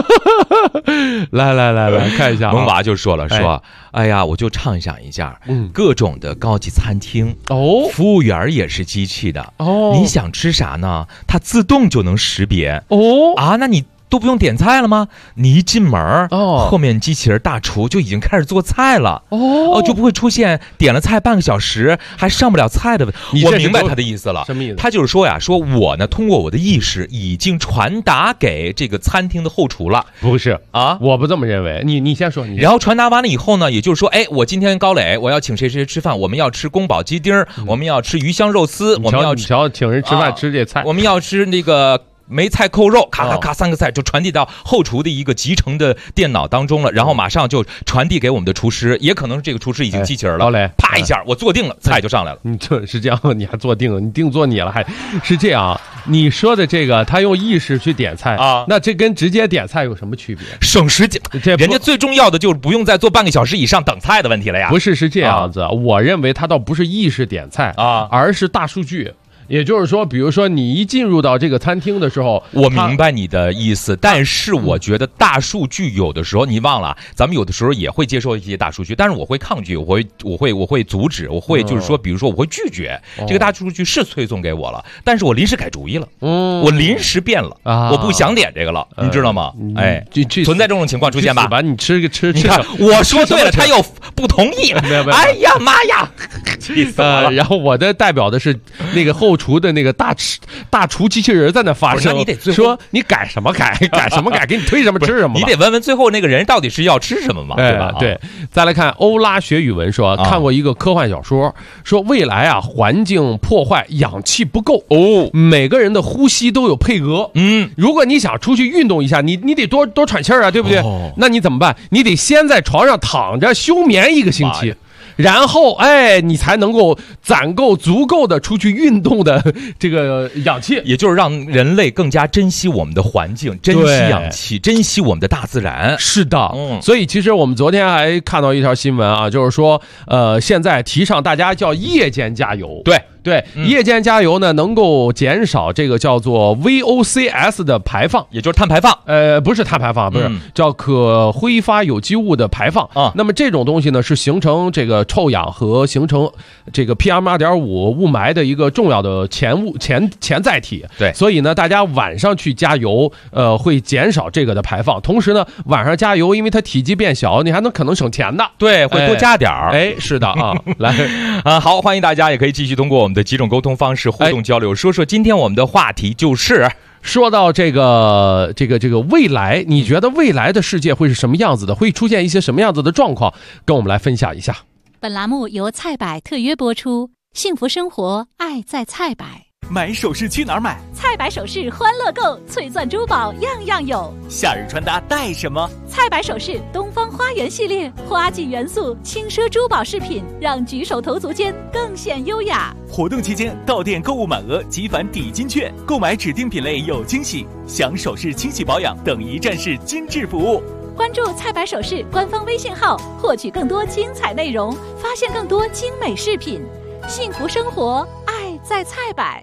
来看一下， 萌娃就说了，说哎呀，我就畅想一下，各种的高级餐厅服务员也是机器的你想吃啥呢？它自动就能识别那你都不用点菜了吗？你一进门后面机器人大厨就已经开始做菜了就不会出现点了菜半个小时还上不了菜的问题。我明白他的意思了， 什么意思？ 他就是说呀，说我呢通过我的意识已经传达给这个餐厅的后厨了。 不是啊，我不这么认为。你先说。 然后传达完了以后呢，也就是说，我今天高磊我要请谁吃饭，我们要吃宫保鸡丁，我们要吃鱼香肉丝，我们要请人吃饭吃这菜， 我们要吃那个梅菜扣肉，咔咔咔3个菜就传递到后厨的一个集成的电脑当中了，然后马上就传递给我们的厨师，也可能这个厨师已经机器人了，啪一下我坐定了，菜就上来了。 你这是这样，你还坐定了，你定做你了，还是这样？你说的这个他用意识去点菜那这跟直接点菜有什么区别？ 省时间，人家最重要的就是不用再做半个小时以上等菜的问题了呀。 不是，是这样子，我认为他倒不是意识点菜而是大数据。也就是说，比如说你一进入到这个餐厅的时候， 我明白你的意思，但是我觉得大数据有的时候你忘了，咱们有的时候也会接受一些大数据，但是我会抗拒，我会阻止，我会就是说，比如说我会拒绝这个大数据是推送给我了，但是我临时改主意了，我临时变了我不想点这个了，你知道吗？存在这种情况出现吧？ 把你吃， 你看我说对了，他又不同意，哎呀妈呀，气死我了！ 然后我的代表的是那个后厨的那个大厨机器人在那发声， 你得说你改什么改什么改，给你推什么吃什么。 你得问问最后那个人到底是要吃什么嘛，对吧？ 对。再来看欧拉学语文说，看过一个科幻小说，说未来环境破坏，氧气不够每个人的呼吸都有配额。如果你想出去运动一下，你得多喘气儿啊，对不对？那你怎么办？你得先在床上躺着休眠1个星期。然后你才能够攒够足够的出去运动的这个氧气， 也就是让人类更加珍惜我们的环境，珍惜氧气，珍惜我们的大自然。 是的，所以其实我们昨天还看到一条新闻啊，就是说现在提倡大家叫夜间加油。对，夜间加油呢，能够减少这个叫做 VOCs 的排放， 也就是碳排放。 不是碳排放，不是叫可挥发有机物的排放那么这种东西呢，是形成这个臭氧和形成这个 PM2.5 雾霾的一个重要的潜载体。 对， 所以呢，大家晚上去加油，会减少这个的排放。同时呢，晚上加油，因为它体积变小，你还可能省钱的。 对，会多加点儿。 是的啊，来好，欢迎大家也可以继续通过我们的几种沟通方式互动交流，说说今天我们的话题就是说到这个未来，你觉得未来的世界会是什么样子的？会出现一些什么样子的状况？跟我们来分享一下。 本栏目由菜百特约播出，幸福生活，爱在菜百。 买首饰去哪儿买？ 菜百首饰欢乐购，翠钻珠宝样样有。 夏日穿搭带什么？ 菜百首饰东方花园系列，花季元素，轻奢珠宝饰品，让举手投足间更显优雅。 活动期间到店购物满额即返抵金券，购买指定品类有惊喜，享首饰清洗保养等一站式精致服务。 关注菜百首饰官方微信号，获取更多精彩内容，发现更多精美饰品。幸福生活，爱在菜百。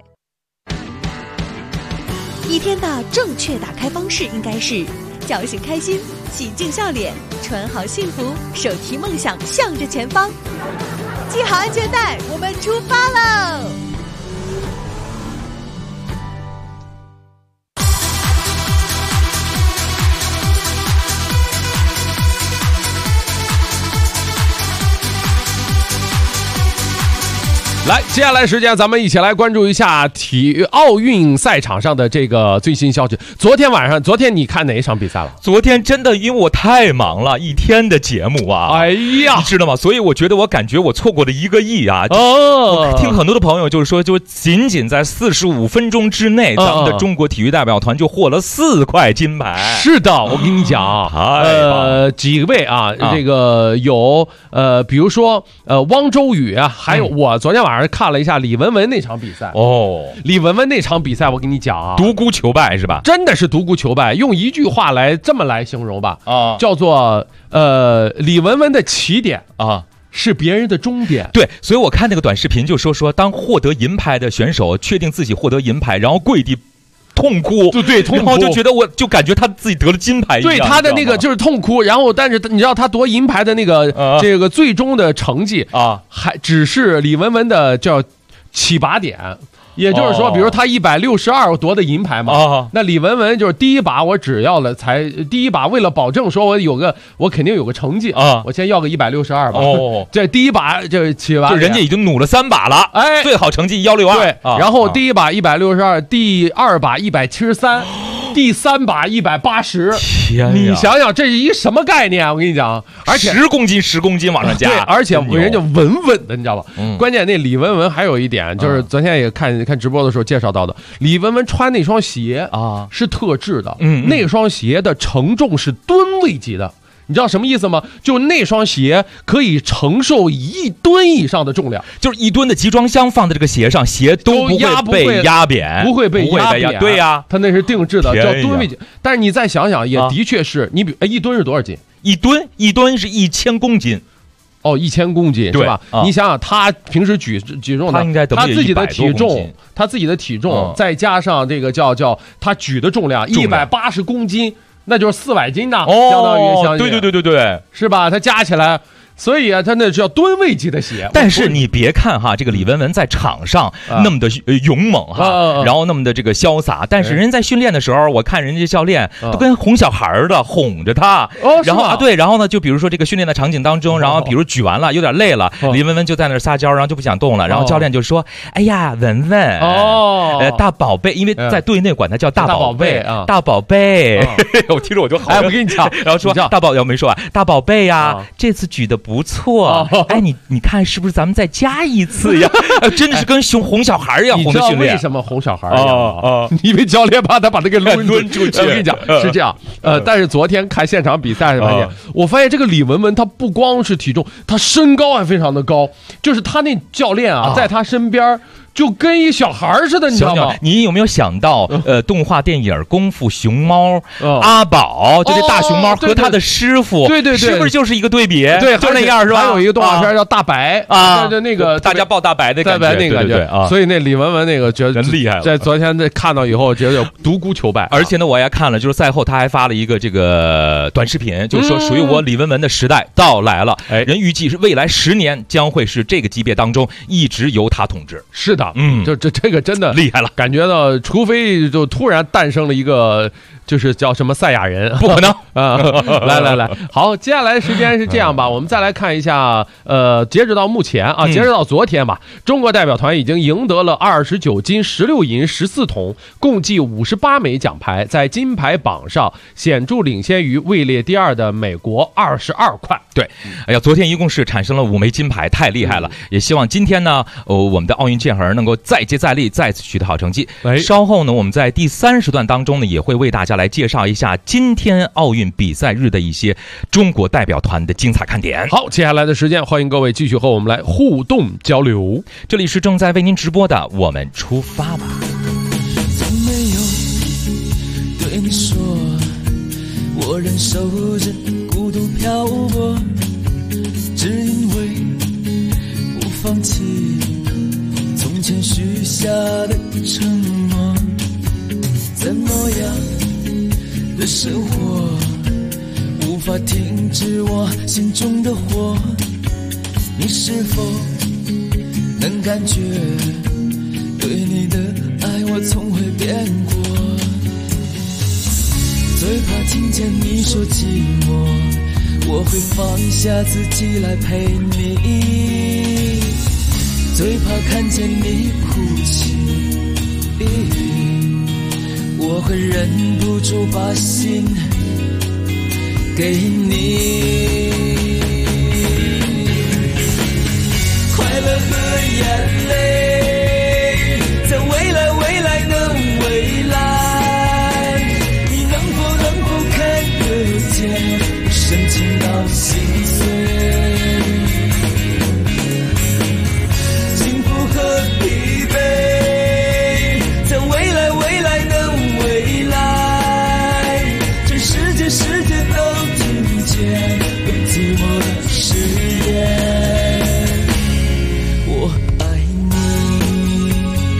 一天的正确打开方式应该是叫醒开心，洗净笑脸，穿好幸福，手提梦想向着前方。系好安全带，我们出发喽！ 来，接下来时间咱们一起来关注一下奥运赛场上的这个最新消息。昨天你看哪一场比赛了？ 昨天真的因为我太忙了，一天的节目啊， 哎呀， 你知道吗？所以我觉得我感觉我错过了1个亿啊！我听很多的朋友就是说，就仅仅在45分钟之内，咱们的中国体育代表团就获了4块金牌。 是的，我跟你讲，几位啊，这个有比如说汪周雨啊，还有我昨天晚上看了一下李雯雯那场比赛哦， 李雯雯那场比赛我跟你讲啊， 独孤求败是吧？ 真的是独孤求败，用一句话这么来形容吧，叫做李雯雯的起点啊是别人的终点。 对，所以我看那个短视频就说当获得银牌的选手确定自己获得银牌，然后跪地痛哭， 对，痛哭， 然后就觉得就感觉他自己得了金牌一样。 对，他的那个就是痛哭，然后但是你知道他夺银牌的那个这个最终的成绩啊，还只是李雯雯的叫起拔点。也就是说，比如他162夺的银牌嘛，那李雯雯就是第一把我只要了第一把为了保证说我肯定有个成绩啊，我先要个162吧。哦，这第一把就起拔， 就人家已经努了3把了，哎，最好成绩162。 对，然后第一把162，第二把173。第3把180， 天， 你想想这是一什么概念啊？我跟你讲，而且 10公斤往上加， 对，而且人家稳的，你知道吧？关键那李雯雯还有一点，就是昨天也看直播的时候介绍到的，李雯雯穿那双鞋啊是特制的，那双鞋的承重是吨位级的。你知道什么意思吗？就那双鞋可以承受1吨以上的重量， 就是1吨的集装箱放在这个鞋上，鞋都不会被压扁， 不会被压扁。 对呀， 它那是定制的，叫吨位级。但是你再想想，也的确是，你比1吨是多少斤 ？1吨是1000公斤。 哦，1000公斤是吧？你想想，他平时举重的，他自己的体重，再加上这个叫他举的重量180公斤。那就是400斤呢，相当于对， 是吧？它加起来，所以啊，它那叫吨位级的鞋。 但是你别看哈，这个李雯雯在场上那么的勇猛哈，然后那么的这个潇洒，但是人在训练的时候，我看人家教练都跟哄小孩的，哄着他。然后对，然后呢，就比如说这个训练的场景当中，然后比如举完了有点累了，李雯雯就在那撒娇，然后就不想动了，然后教练就说：“哎呀，雯雯，大宝贝，因为在队内管他叫大宝贝啊，大宝贝。”我听着我就好， 我跟你讲， 然后说大宝没说完，大宝贝呀，这次举的不错，哎，你看是不是咱们再加一次呀？真的是跟哄小孩一样哄的训练。 你知道为什么哄小孩一样？因为教练怕他把他给抡出去。我跟你讲是这样，但是昨天看现场比赛我发现这个李雯雯她不光是体重，她身高还非常的高，就是她那教练啊，在她身边。就跟一小孩似的，你知道吗？ 你有没有想到，动画电影《功夫熊猫》阿宝，就这大熊猫和他的师傅， 对， 是不是就是一个对比？ 对， 就那样是吧？ 还有一个动画片叫大白啊，那个大家抱大白的感觉， 那个感觉啊。所以那李雯雯那个觉得很厉害， 在昨天看到以后觉得独孤求败。 而且呢，我也看了，就是赛后他还发了一个这个短视频，就是说属于我李雯雯的时代到来了。人预计是未来10年将会是这个级别当中一直由他统治。 是的，就这个真的厉害了， 感觉到除非就突然诞生了一个就是叫什么赛亚人， 不可能啊！来，好，接下来时间是这样吧，我们再来看一下，截止到目前啊，截止到昨天吧，中国代表团已经赢得了29金、16银、14铜，共计58枚奖牌，在金牌榜上显著领先于位列第2的美国22块。 对，哎呀，昨天一共是产生了5枚金牌，太厉害了！也希望今天呢，我们的奥运健儿能够再接再厉，再次取得好成绩。稍后呢，我们在第3时段当中呢，也会为大家来介绍一下今天奥运比赛日的一些中国代表团的精彩看点。 好，接下来的时间，欢迎各位继续和我们来互动交流。 这里是正在为您直播的《我们出发吧》。 从没有对你说，我忍受着孤独漂泊，只因为不放弃从前许下的承诺。怎么样的生活无法停止我心中的火，你是否能感觉对你的爱我从未变过？最怕听见你说寂寞，我会放下自己来陪你，最怕看见你哭泣，我会忍不住把心给你。快乐和眼泪，在未来的未来，你能否看得见深情到心碎？幸福和疲惫，在未来的未来，全世界都听见更寂寞的誓言，我爱你。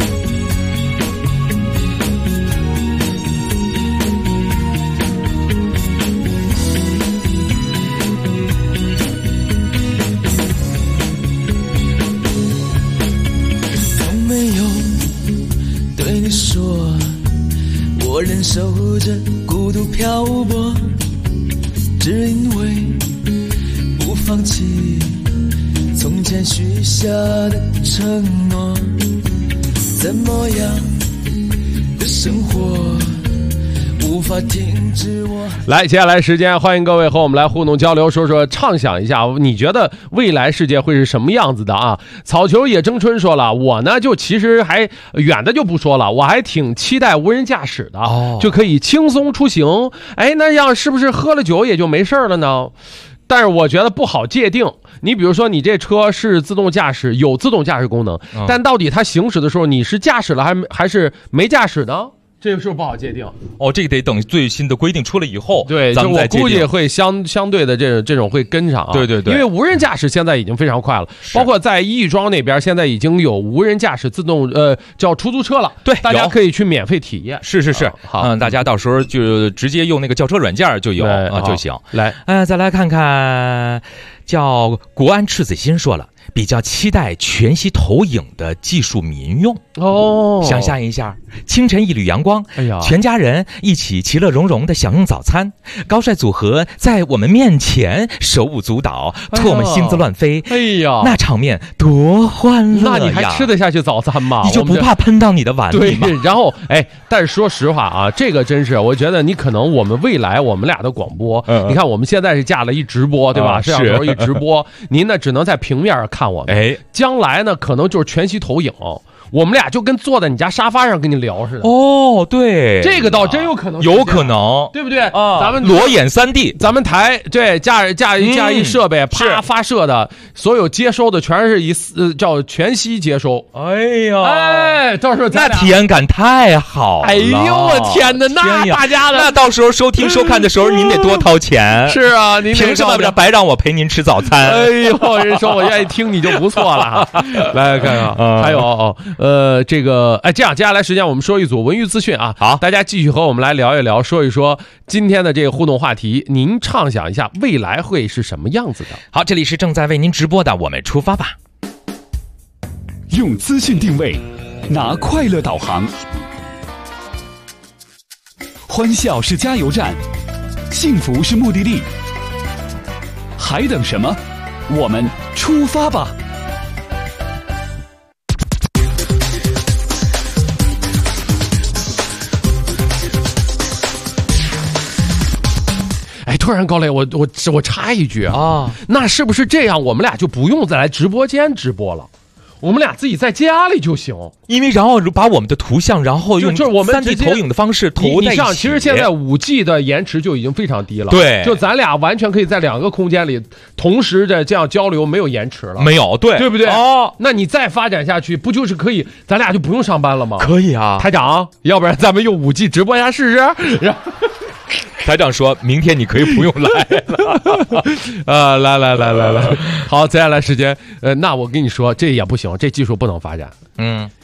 从没有对你说，我忍受着孤独漂泊，只因为不放弃从前许下的承诺。怎么样的生活无法停止我。 来，接下来时间，欢迎各位和我们来互动交流，说说畅想一下，你觉得未来世界会是什么样子的啊？草球野争春说了，我呢就其实还远的就不说了，我还挺期待无人驾驶的，就可以轻松出行。哎，那样是不是喝了酒也就没事了呢？但是我觉得不好界定。你比如说，你这车是自动驾驶，有自动驾驶功能，但到底它行驶的时候，你是驾驶了还是没驾驶呢？这个是不是不好界定？ 哦，这个得等最新的规定出了以后， 对，就我估计会相对的这种会跟上啊。 对对对， 因为无人驾驶现在已经非常快了，包括在亦庄那边现在已经有无人驾驶自动叫出租车了， 对， 大家可以去免费体验。 是，好，大家到时候就直接用那个叫车软件就有就行。 来， 再来看看，叫国安赤子心说了。比较期待全息投影的技术民用哦， 想象一下，清晨一缕阳光， 哎呀， 全家人一起其乐融融的享用早餐，高帅组合在我们面前手舞足蹈，唾沫星子乱飞， 哎呀， 那场面多欢乐呀！ 那你还吃得下去早餐吗？ 你就不怕喷到你的碗里吗？ 对，然后但是说实话啊，这个真是，我觉得你可能我们未来我们俩的广播，你看我们现在是架了一直播，对吧？摄像头一直播，您呢只能在平面看我们，将来呢可能就是全息投影。我们俩就跟坐在你家沙发上跟你聊似的。 哦，对， 这个倒真有可能， 有可能， 对不对？ 咱们裸眼3D， 咱们台对架一设备，啪发射的，所有接收的全是叫全息接收。 哎呀， 到时候那体验感太好了。 哎呦我天哪，那大家的， 那到时候收听收看的时候，您得多掏钱。 是啊，您凭什么白让我陪您吃早餐？ 哎呦，人说我愿意听你就不错了。来看看，还有这个这样接下来时间我们说一组文娱资讯啊。 好， 大家继续和我们来聊一聊，说一说今天的这个互动话题，您畅想一下未来会是什么样子的。 好，这里是正在为您直播的我们出发吧， 用资讯定位，拿快乐导航，欢笑是加油站，幸福是目的地，还等什么？我们出发吧！ 突然高磊，我插一句啊，那是不是这样？我们俩就不用再来直播间直播了，我们俩自己在家里就行。 因为然后把我们的图像，然后用我们 3D 投影的方式投在一起。 其实现在5G 的延迟就已经非常低了， 对， 就咱俩完全可以在2个空间里同时的这样交流，没有延迟了， 没有，对不对？那你再发展下去，不就是可以？咱俩就不用上班了吗？ 可以啊， 台长，要不然咱们用5G 直播一下试试？然后台长说明天你可以不用来了。 来，好，接下来时间，那我跟你说，这也不行，这技术不能发展。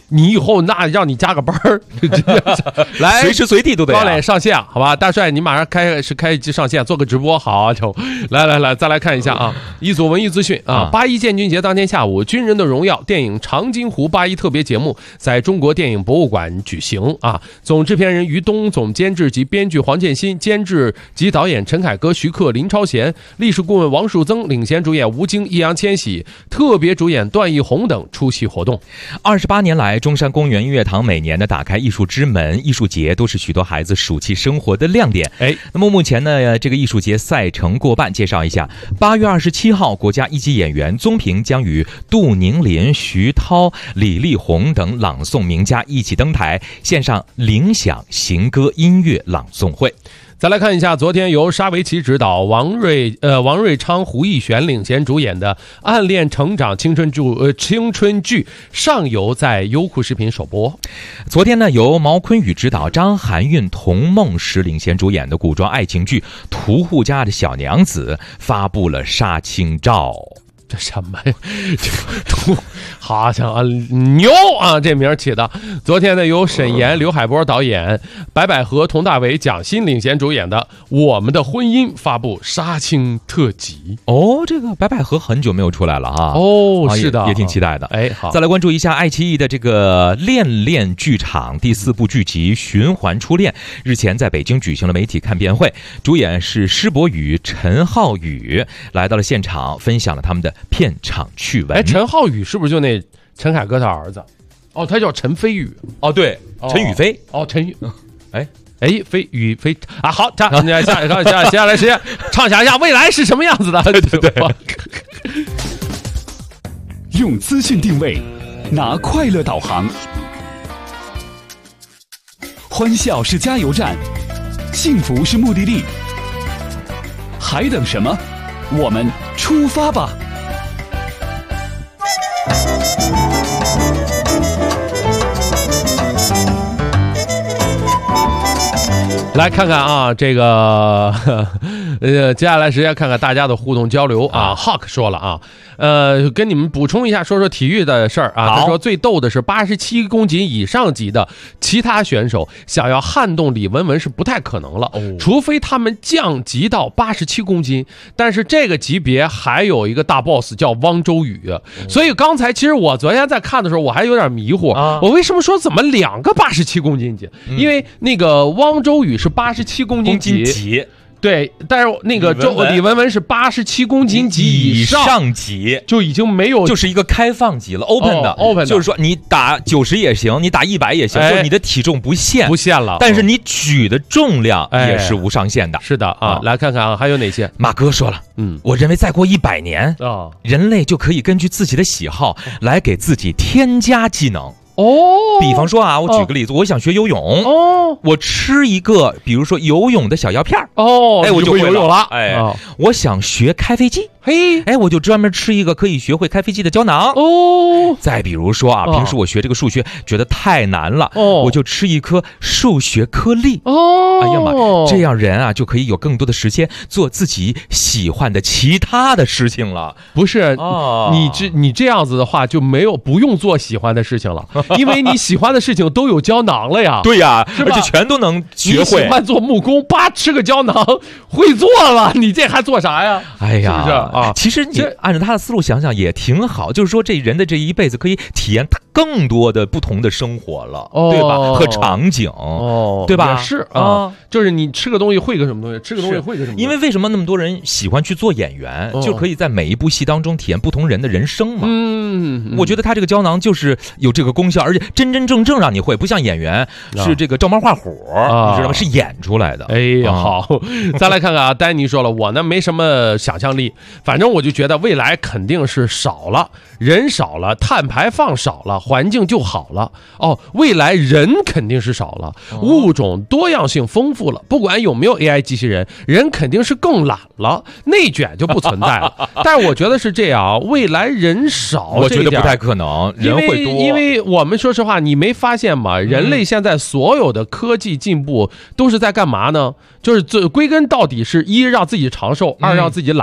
你以后那让你加个班儿，来随时随地都得高磊上线，好吧？大帅，你马上开机上线，做个直播，好就来，再来看一下啊！一组文艺资讯啊！81建军节当天下午，《军人的荣耀》电影《长津湖》81特别节目在中国电影博物馆举行啊！总制片人于东，总监制及编剧黄建新，监制及导演陈凯歌、徐克、林超贤，历史顾问王树增，领衔主演吴京、易烊千玺，特别主演段奕宏等出席活动。 28年来，中山公园音乐堂每年的打开艺术之门，艺术节都是许多孩子暑期生活的亮点。那么目前呢，这个艺术节赛程过半，介绍一下：8月27号，国家一级演员宗平将与杜宁林、徐涛、李丽宏等朗诵名家一起登台，献上铃响行歌音乐朗诵会。 再来看一下，昨天由沙维奇执导、王瑞昌、胡逸璇领衔主演的暗恋成长青春剧《上游》在优酷视频首播。 昨天呢，由毛坤宇执导、张含韵、童梦石领衔主演的古装爱情剧《屠户家的小娘子》发布了杀青照。 这什么呀？好家伙，牛啊！这名起的。昨天呢，由沈岩、刘海波导演，白百合、佟大为、蒋欣领衔主演的《我们的婚姻》发布杀青特辑。 哦，这个白百合很久没有出来了哈。 哦，是的， 也挺期待的。 好， 再来关注一下爱奇艺的这个恋恋剧场第4部剧集《循环初恋》，日前在北京举行了媒体看辨会，主演是施柏宇、陈浩宇来到了现场，分享了他们的片场趣闻。 陈浩宇是不是就那陈凯歌他儿子？哦，他叫陈飞宇。 哦，对，陈宇飞。 哦，陈宇。飞宇飞啊！好，下来时间畅想一下未来是什么样子的。对。 用资讯定位，拿快乐导航。欢笑是加油站，幸福是目的地。还等什么？我们出发吧！ 来看看啊，这个接下来时间看看大家的互动交流啊。Hawk 说了啊，跟你们补充一下，说体育的事儿啊。他说最逗的是87公斤以上级的其他选手想要撼动李雯雯是不太可能了，除非他们降级到87公斤。但是这个级别还有一个大 boss 叫汪周宇，所以刚才其实我昨天在看的时候我还有点迷糊，我为什么说怎么两个87公斤级？因为那个汪周宇是87公斤级。对，但是那个李雯雯是87公斤级以上级， 就已经没有， 就是一个开放级了 ，open 的，就是说你打90也行，你打100也行，就是你的体重不限了， 但是你举的重量也是无上限的。 是的啊，来看看啊，还有哪些？ 马哥说了，我认为再过100年人类就可以根据自己的喜好来给自己添加技能。比方说啊，我举个例子，我想学游泳，我吃一个比如说游泳的小药片我就会游泳了。我想学开飞机，我就专门吃一个可以学会开飞机的胶囊。再比如说啊，平时我学这个数学觉得太难了，我就吃一颗数学颗粒。哎呀妈，这样人啊就可以有更多的时间做自己喜欢的其他的事情了。 不是，你这样子的话就不用做喜欢的事情了。因为你喜欢的事情都有胶囊了呀。 对呀，而且全都能学会。 你喜欢做木工，吃个胶囊会做了，你这还做啥呀？ 哎呀， 是不是啊？ 其实你按照他的思路想想也挺好，就是说这人的这一辈子可以体验更多的不同的生活了，对吧？和场景，对吧？ 也是啊，就是你吃个东西会个什么东西，吃个东西会个什么东西。 因为为什么那么多人喜欢去做演员，就可以在每一部戏当中体验不同人的人生嘛。我觉得他这个胶囊就是有这个功效，而且真正让你会，不像演员是这个照猫画虎，你知道吗？是演出来的。 哎呀，好，再来看看啊，丹尼说了，我呢没什么想象力，反正我就觉得未来肯定是少了，人少了，碳排放少了，环境就好了。未来人肯定是少了，物种多样性丰富了，不管有没有 AI 机器人，人肯定是更懒了，内卷就不存在了。但是我觉得是这样，未来人少， 我觉得不太可能，人会多。 因为我们说实话，你没发现吗？人类现在所有的科技进步都是在干嘛呢？就是归根到底是一让自己长寿，二让自己懒。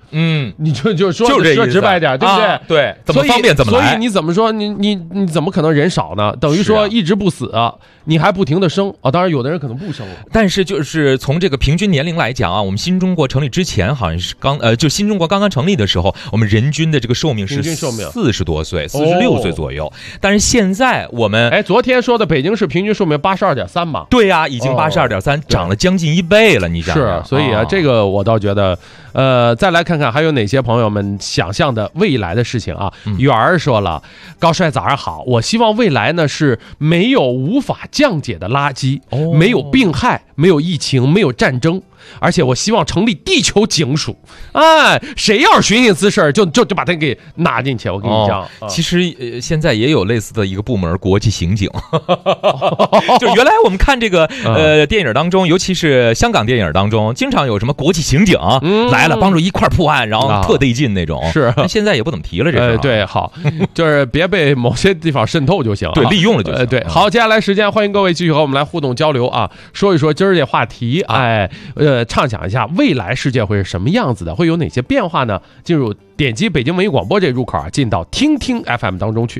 你就说直白点，对不对？ 对，怎么方便怎么来。 所以你怎么说，你怎么可能人少呢？等于说一直不死，你还不停的生当然有的人可能不生了。 但是就是从这个平均年龄来讲我们新中国成立之前好像是就新中国刚刚成立的时候，我们人均的这个寿命是40多岁，46岁左右。但是现在我们昨天说的北京市平均寿命82.3嘛？ 对呀，已经82.3，涨了将近1倍了。你想是，所以这个我倒觉得，再来看看还有哪些朋友们想象的未来的事情啊。远儿说了，高帅早上好，我希望未来呢是没有无法降解的垃圾，没有病害，没有疫情，没有战争。而且我希望成立地球警署，谁要是寻衅滋事就把他给拿进去。我跟你讲， 其实现在也有类似的一个部门，国际刑警。就原来我们看这个电影当中，尤其是香港电影当中，经常有什么国际刑警来了，帮助一块破案，然后特得劲那种。 是， 现在也不怎么提了这事。 对，好，就是别被某些地方渗透就行。 对，利用了就行。 对，好，接下来时间欢迎各位继续和我们来互动交流说一说今儿这话题，畅想一下未来世界会是什么样子的，会有哪些变化呢？进入点击北京文艺广播这入口进到听听 FM 当中去。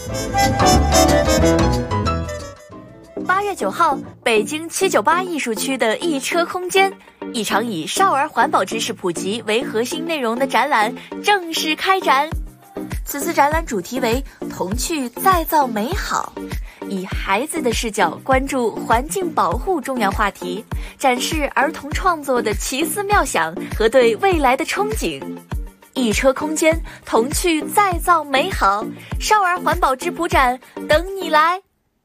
8月9号，北京798艺术区的一车空间，一场以少儿环保知识普及为核心内容的展览正式开展。此次展览主题为童趣再造美好，以孩子的视角关注环境保护重要话题，展示儿童创作的奇思妙想和对未来的憧憬。一车空间，童趣再造美好，少儿环保质朴展等你来。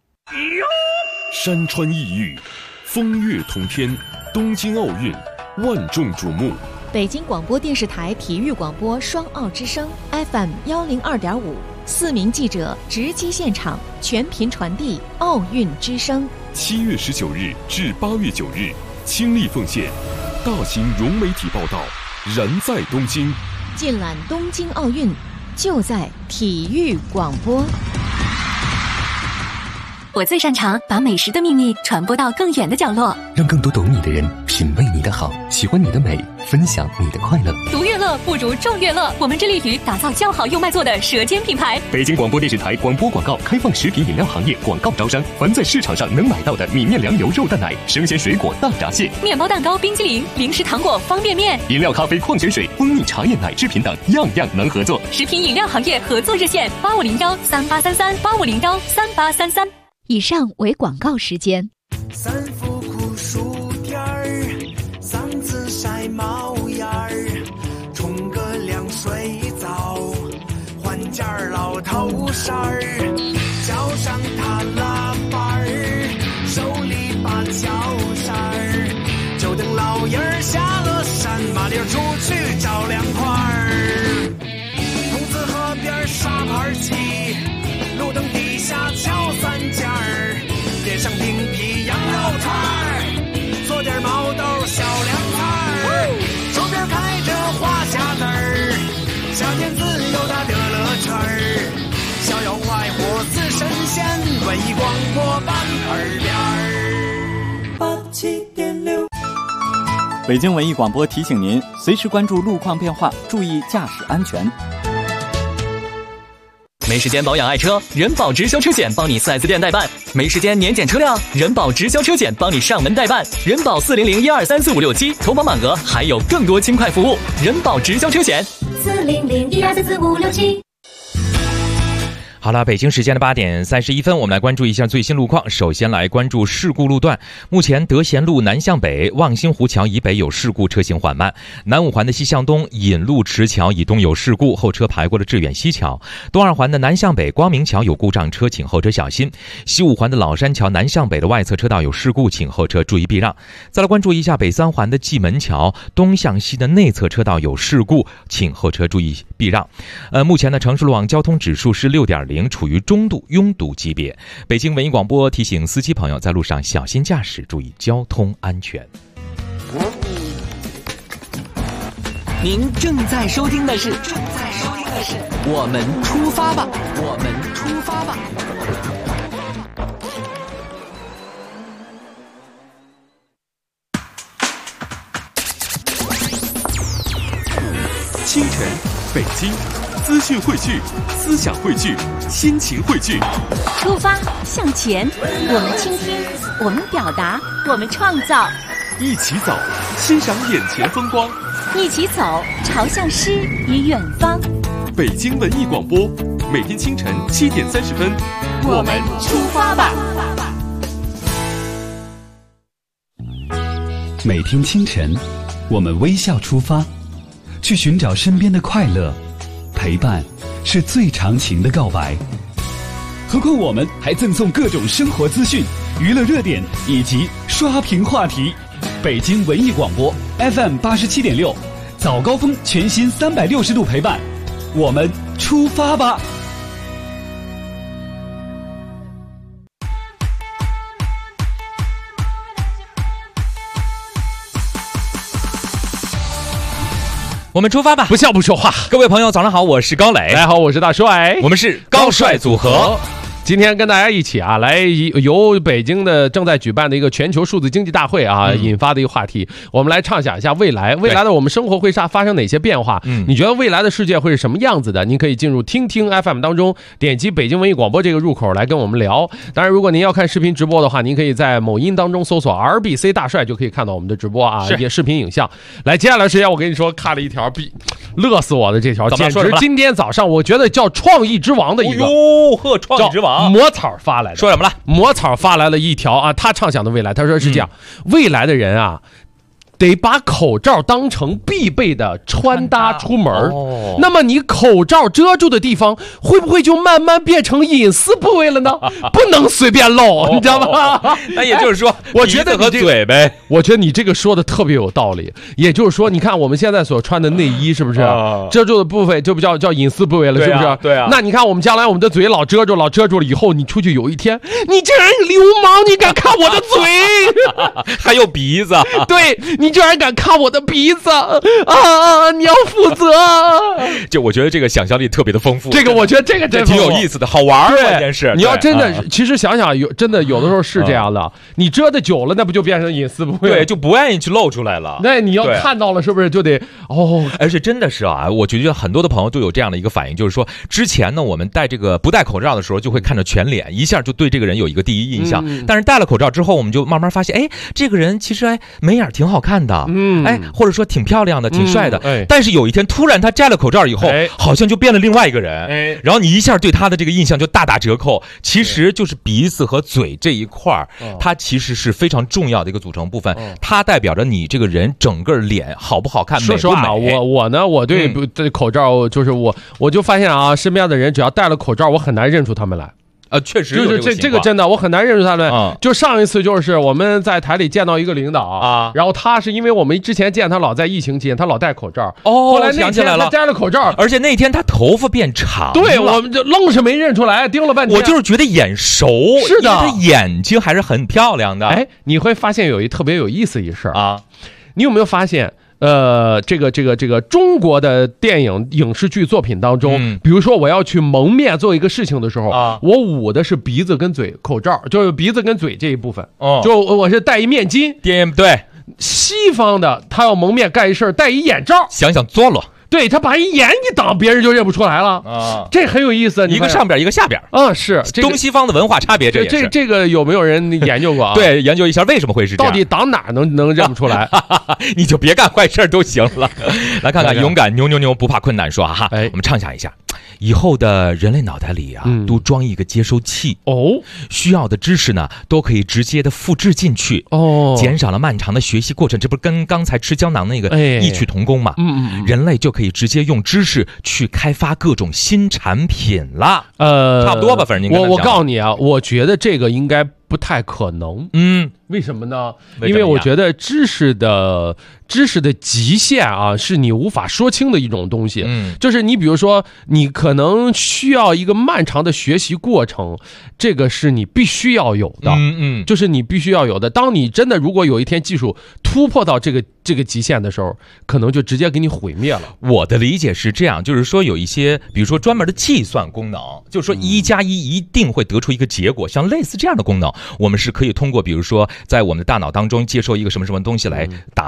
山川异域，风月同天，东京奥运万众瞩目。 北京广播电视台体育广播双奥之声 FM 102.5，4名记者直击现场，全频传递奥运之声。 7月19日至8月9日，倾力奉献，大型融媒体报道，人在东京， 尽览东京奥运，就在体育广播。 我最擅长把美食的秘密传播到更远的角落， 让更多懂你的人品味你的好，喜欢你的美，分享你的快乐。 独乐乐不如众乐乐，我们致力于打造较好又卖座的舌尖品牌。 北京广播电视台广播广告开放食品饮料行业广告招商，凡在市场上能买到的米面粮油肉蛋奶、生鲜水果大闸蟹、 面包蛋糕、冰激凌、零食糖果、方便面、 饮料、咖啡、矿泉水、蜂蜜茶叶、奶制品等，样样能合作。 食品饮料行业合作热线8501383385013833。 以上为广告时间。 三伏酷暑天儿，嗓子晒冒烟儿，冲个凉水澡，换件老头衫儿，脚上踏拉板儿，手里把脚扇儿，就等老爷儿下了山，麻溜出去找凉快儿。筒子河边沙盘棋，路灯底下敲三件儿，点上冰皮羊肉串儿，做点毛豆小凉菜儿，手边开着花匣子儿，夏天自由的乐乐圈儿，逍遥快活似神仙，文艺广播伴耳边儿。87.6。 北京文艺广播提醒您，随时关注路况变化，注意驾驶安全。 没时间保养爱车，人保直销车险帮你4S店代办；没时间年检车辆，人保直销车险帮你上门代办。人保40012345677，投保满额还有更多轻快服务。人保直销车险 40012345677。 好了，北京时间的8点31分，我们来关注一下最新路况。首先来关注事故路段，目前德贤路南向北望星湖桥以北有事故，车行缓慢；南五环的西向东引路池桥以东有事故，后车排过了致远西桥；东二环的南向北光明桥有故障车，请后车小心；西五环的老山桥南向北的外侧车道有事故，请后车注意避让。再来关注一下北三环的蓟门桥东向西的内侧车道有事故，请后车注意避让。目前呢，城市路网交通指数是6.0，处于中度拥堵级别。北京文艺广播提醒司机朋友在路上小心驾驶，注意交通安全。 您正在收听的是我们出发吧，我们出发吧。 北京，资讯汇聚，思想汇聚，心情汇聚。 出发向前，我们倾听，我们表达，我们创造。 一起走，欣赏眼前风光。 一起走，朝向诗与远方。 北京文艺广播，每天清晨7点30分， 我们出发吧。 每天清晨，我们微笑出发，去寻找身边的快乐。陪伴是最长情的告白。何况我们还赠送各种生活资讯、娱乐热点以及刷屏话题。北京文艺广播 FM 87.6，早高峰全新360度陪伴，我们出发吧。 我们出发吧， 不笑不说话。 各位朋友，早上好，我是高磊。 大家好，我是大帅。 我们是高帅组合。 今天跟大家一起啊，来由北京的正在举办的一个全球数字经济大会啊引发的一个话题，我们来畅想一下未来的我们生活会发生哪些变化？你觉得未来的世界会是什么样子的？您可以进入听听 FM 当中，点击北京文艺广播这个入口来跟我们聊。当然，如果您要看视频直播的话，您可以在某音当中搜索 RBC 大帅就可以看到我们的直播啊，也视频影像。来，接下来时间我跟你说，看了一条乐死我的这条，简直今天早上我觉得叫创意之王的一个， 创意之王。 魔草发来的， 说什么了？ 魔草发来了一条啊，他畅想的未来，他说是这样，未来的人啊，得把口罩当成必备的穿搭出门。那么你口罩遮住的地方，会不会就慢慢变成隐私部位了呢？不能随便露，你知道吗？ 那也就是说， 我觉得和嘴呗。 我觉得你这个说的特别有道理。也就是说，你看我们现在所穿的内衣，是不是遮住的部分就不叫隐私部位了？是不是？ 对啊。 那你看我们将来我们的嘴老遮住了以后，你出去有一天，你竟然流氓，你敢看我的嘴？ 还有鼻子？ 对。你居然敢看我的鼻子啊！你要负责。 就我觉得这个想象力特别的丰富， 这个我觉得这个真挺有意思的，好玩儿。关键是你要真的，其实想想真的有的时候是这样的，你遮的久了，那不就变成隐私部位了？ 对，就不愿意去露出来了。 那你要看到了，是不是就得而且真的是啊，我觉得很多的朋友都有这样的一个反应，就是说之前呢，我们不戴口罩的时候，就会看着全脸，一下就对这个人有一个第一印象。但是戴了口罩之后，我们就慢慢发现，哎，这个人其实眉眼挺好看的。或者说挺漂亮的，挺帅的。但是有一天突然他摘了口罩以后，好像就变了另外一个人。然后你一下对他的这个印象就大打折扣。其实就是鼻子和嘴这一块它其实是非常重要的一个组成部分，它代表着你这个人整个脸好不好看，美不美。 说实话，我呢，我对口罩就是我就发现啊，身边的人只要戴了口罩，我很难认出他们来。 确实就是这个真的，我很难认出他们。就上一次就是我们在台里见到一个领导啊，然后他是因为我们之前见他老在疫情期间，他老戴口罩。后来那天他摘了口罩， 而且那天他头发变长。 对，我们就愣是没认出来，盯了半天。 我就是觉得眼熟， 是的， 他眼睛还是很漂亮的。 你会发现有一特别有意思一事啊，你有没有发现？这个中国的电影视剧作品当中，比如说我要去蒙面做一个事情的时候，我捂的是鼻子跟嘴，口罩就是鼻子跟嘴这一部分，就我是戴一面巾。 对， 西方的他要蒙面干一事戴一眼罩， 想做了。 对，他把一眼一挡，别人就认不出来了这很有意思。 一个上边一个下边是东西方的文化差别。 这个有没有人研究过啊？ 对，研究一下为什么会是这样， 到底挡哪能认不出来？ 你就别干坏事都行了。来看看勇敢牛不怕困难说哈，我们畅想一下。以后的人类脑袋里啊，都装一个接收器需要的知识呢，都可以直接的复制进去减少了漫长的学习过程。这不是跟刚才吃胶囊那个异曲同工嘛？人类就可以直接用知识去开发各种新产品了。差不多吧，反正我告诉你啊，我觉得这个应该不太可能。为什么呢？因为我觉得知识的极限啊，是你无法说清的一种东西。就是你比如说，你可能需要一个漫长的学习过程，这个是你必须要有的。就是你必须要有的。当你真的如果有一天技术突破到这个极限的时候，可能就直接给你毁灭了。 我的理解是这样，就是说有一些，比如说专门的计算功能，就是说1+1一定会得出一个结果，像类似这样的功能，我们是可以通过比如说在我们的大脑当中接受一个什么东西来达到的。但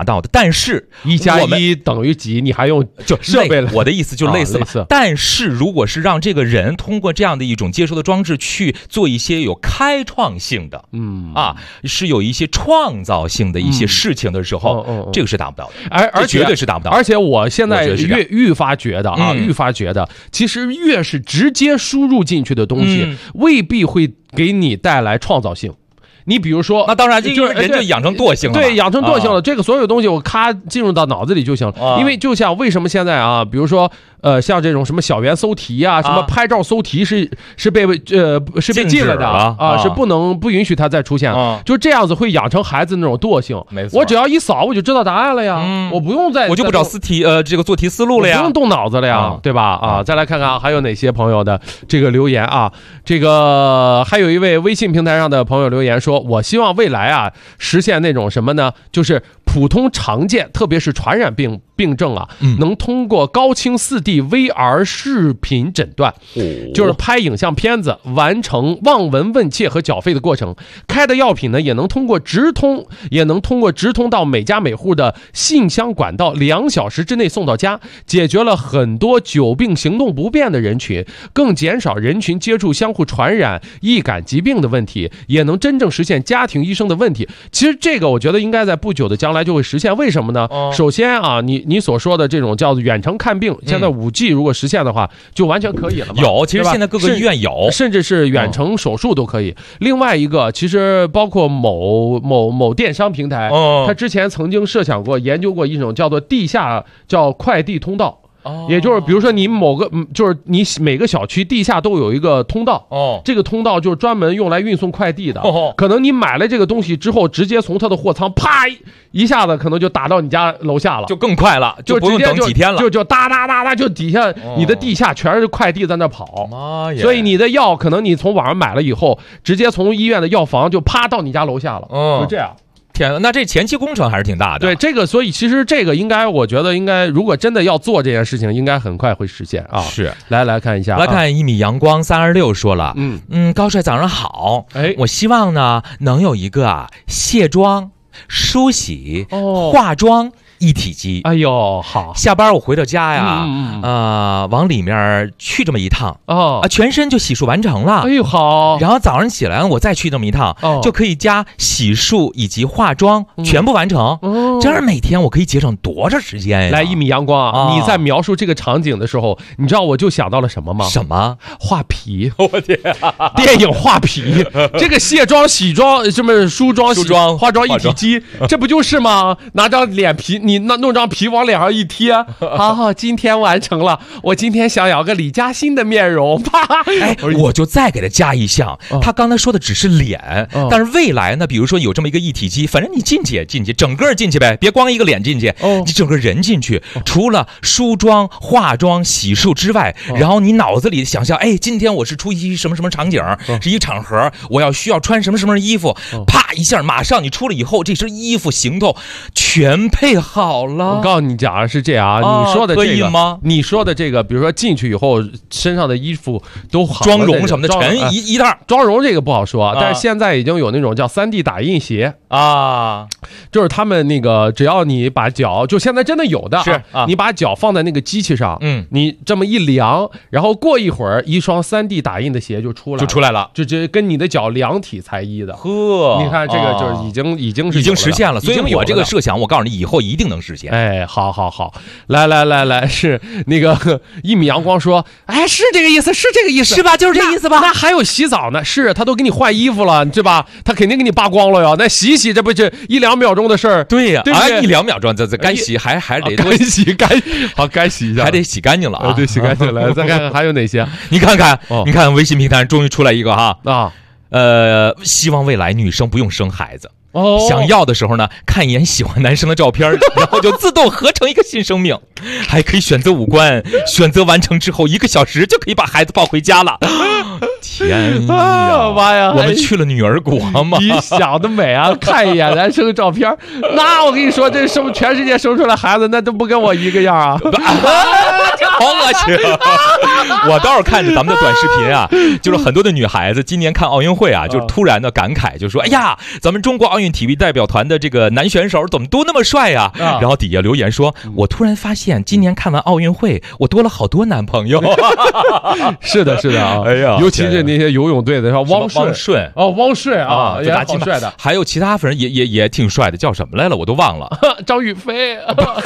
但是 1+1等于几？你还用就设备了？ 我的意思就类似了。但是如果是让这个人通过这样的一种接收的装置去做一些有开创性的，是有一些创造性的一些事情的时候，这个是达不到的， 而且绝对是达不到的。 而且我现在愈发觉得，其实越是直接输入进去的东西，未必会给你带来创造性。你比如说， 那当然，就是人就养成惰性了。 对，养成惰性了。这个所有东西我咔进入到脑子里就行。因为就像为什么现在啊，比如说像这种什么小猿搜题啊，什么拍照搜题是被禁了的啊，是不允许它再出现了。就这样子会养成孩子那种惰性。 没错， 我只要一扫我就知道答案了呀，我不用我就不找这个做题思路了呀， 不用动脑子了呀，对吧？再来看看还有哪些朋友的这个留言啊，这个还有一位微信平台上的朋友留言说，我希望未来啊实现那种什么呢？就是普通常见，特别是传染病症啊，能通过高清4D VR 视频诊断，就是拍影像片子，完成望闻问切和缴费的过程。开的药品呢，也能通过直通到每家每户的信箱管道，2小时之内送到家，解决了很多久病行动不便的人群，更减少人群接触相互传染易感疾病的问题，也能真正实现家庭医生的问题。其实这个我觉得应该在不久的将来就会实现。为什么呢？首先啊，你所说的这种叫做远程看病，现在5G 如果实现的话，就完全可以了嘛。 有，其实现在各个医院有， 甚至是远程手术都可以。另外一个，其实包括某电商平台，他之前曾经设想过、研究过一种叫做地下快递通道。也就是比如说你就是你每个小区地下都有一个通道，这个通道就是专门用来运送快递的。可能你买了这个东西之后，直接从它的货仓啪一下子可能就打到你家楼下了， 就更快了，就不用等几天了， 就哒哒哒哒，就底下你的地下全是快递在那跑。 妈呀！ 所以你的药可能你从网上买了以后，直接从医院的药房就啪到你家楼下了，就这样。 天，那这前期工程还是挺大的。 对，这个所以其实这个我觉得应该，如果真的要做这件事情，应该很快会实现啊。 是， 来看一下， 来看1米阳光326说了，高帅早上好，我希望呢能有一个卸妆、梳洗、化妆一体机。 哎呦，好！ 下班我回到家呀，往里面去这么一趟，全身就洗漱完成了。 哎呦，好！ 然后早上起来我再去这么一趟，就可以加洗漱以及化妆全部完成。这样每天我可以节省多少时间呀？ 来，1米阳光，你在描述这个场景的时候，你知道我就想到了什么吗？ 什么？ 画皮！ 我天， 电影画皮，这个卸妆、洗妆、什么梳妆、化妆一体机，这不就是吗？拿张脸皮。你弄张皮往脸上一贴，好，今天完成了。我今天想要个李嘉欣的面容， 我就再给他加一项。他刚才说的只是脸，但是未来呢，比如说有这么一个一体机，反正你进去整个进去呗，别光一个脸进去，你整个人进去，除了梳妆、化妆、洗漱之外，然后你脑子里想象，今天我是出一什么什么场景，是一场合，我需要穿什么什么衣服，啪一下，马上你出了以后，这身衣服行头全配好了。 我告诉你讲是这样你说的这个可以吗？你说的这个，比如说进去以后身上的衣服都好， 妆容什么的全一袋。 妆容这个不好说，但是现在已经有那种叫3D 打印鞋啊， 就是他们那个只要你把脚，就现在真的有的是你把脚放在那个机器上，你这么一量，然后过一会儿一双3D 打印的鞋就出来了，就直接跟你的脚量体裁衣的。 呵， 你看这个就是已经实现了，所以我这个设想，我告诉你以后一定能实现。 好，来，是那个1米阳光说，是这个意思， 是吧？就是这意思吧？ 那还有洗澡呢，是他都给你换衣服了，对吧？他肯定给你扒光了呀。那洗一洗，这不是1-2秒钟的事儿？ 对呀 ，1-2 秒钟，这该洗还得该洗该洗一下， 还得洗干净了啊！ 对，洗干净了。再看看还有哪些？ 你看微信平台终于出来一个哈希望未来女生不用生孩子。想要的时候呢，看一眼喜欢男生的照片，然后就自动合成一个新生命，还可以选择五官，选择完成之后1个小时就可以把孩子抱回家了。天呀， 妈呀！ 我们去了女儿国吗？ 你想得美啊！看一眼男生的照片，那我跟你说，这全世界生出来孩子，那都不跟我一个样啊！ 好恶心！我倒是看着咱们的短视频啊，就是很多的女孩子今年看奥运会啊，就突然的感慨，就说：“哎呀，咱们中国奥运体育代表团的这个男选手怎么都那么帅呀？”然后底下留言说：“我突然发现，今年看完奥运会，我多了好多男朋友。” 是的，是的啊！哎呀，尤其是那些游泳队的，像汪顺哦， 汪顺啊，也好帅的。 还有其他反正也挺帅的，叫什么来了？我都忘了。 张雨霏，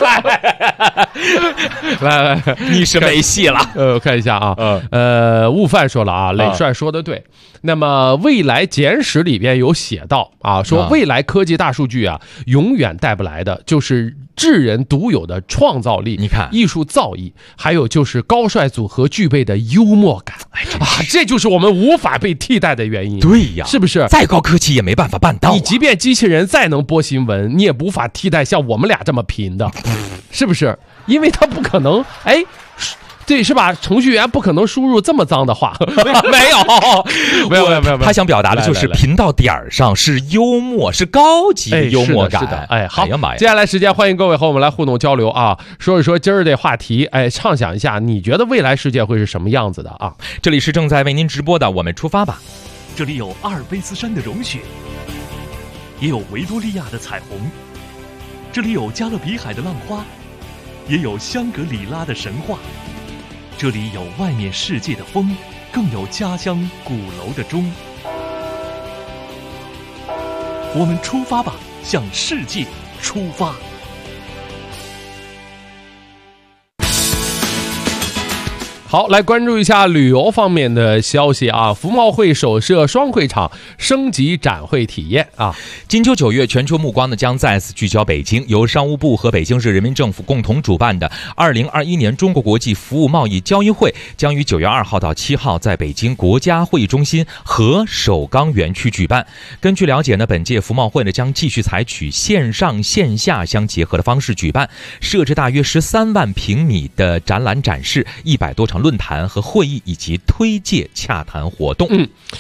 来， 你是没戏了。 我看一下啊，悟饭说了啊，磊帅说的对。那么未来简史里边有写到啊，说未来科技大数据啊，永远带不来的就是智人独有的创造力， 你看艺术造诣，还有就是高帅组合具备的幽默感啊，这就是我们无法被替代的原因。 对呀， 是不是？ 再高科技也没办法办到。 你即便机器人再能播新闻，你也无法替代像我们俩这么贫的，是不是？因为他不可能，哎。对，是吧？程序员不可能输入这么脏的话，没有， 他想表达的就是贫到点儿上，是幽默，是高级的幽默感。 是的，哎，好， 哎呀妈呀！ 接下来时间，欢迎各位和我们来互动交流啊，说一说今儿这话题，哎，畅想一下，你觉得未来世界会是什么样子的啊？ 这里是正在为您直播的，我们出发吧。 这里有阿尔卑斯山的融雪，也有维多利亚的彩虹，这里有加勒比海的浪花，也有香格里拉的神话。这里有外面世界的风，更有家乡鼓楼的钟。我们出发吧，向世界出发。 好，来关注一下旅游方面的消息啊！服贸会首设双会场，升级展会体验啊！ 金秋9月，全球目光呢将再次聚焦北京，由商务部和北京市人民政府共同主办的2021年中国国际服务贸易交易会将于9月2号到7号在北京国家会议中心和首钢园区举办。根据了解呢，本届服贸会呢将继续采取线上线下相结合的方式举办，设置大约13万平米的展览展示，100多场论坛和会议以及推介洽谈活动。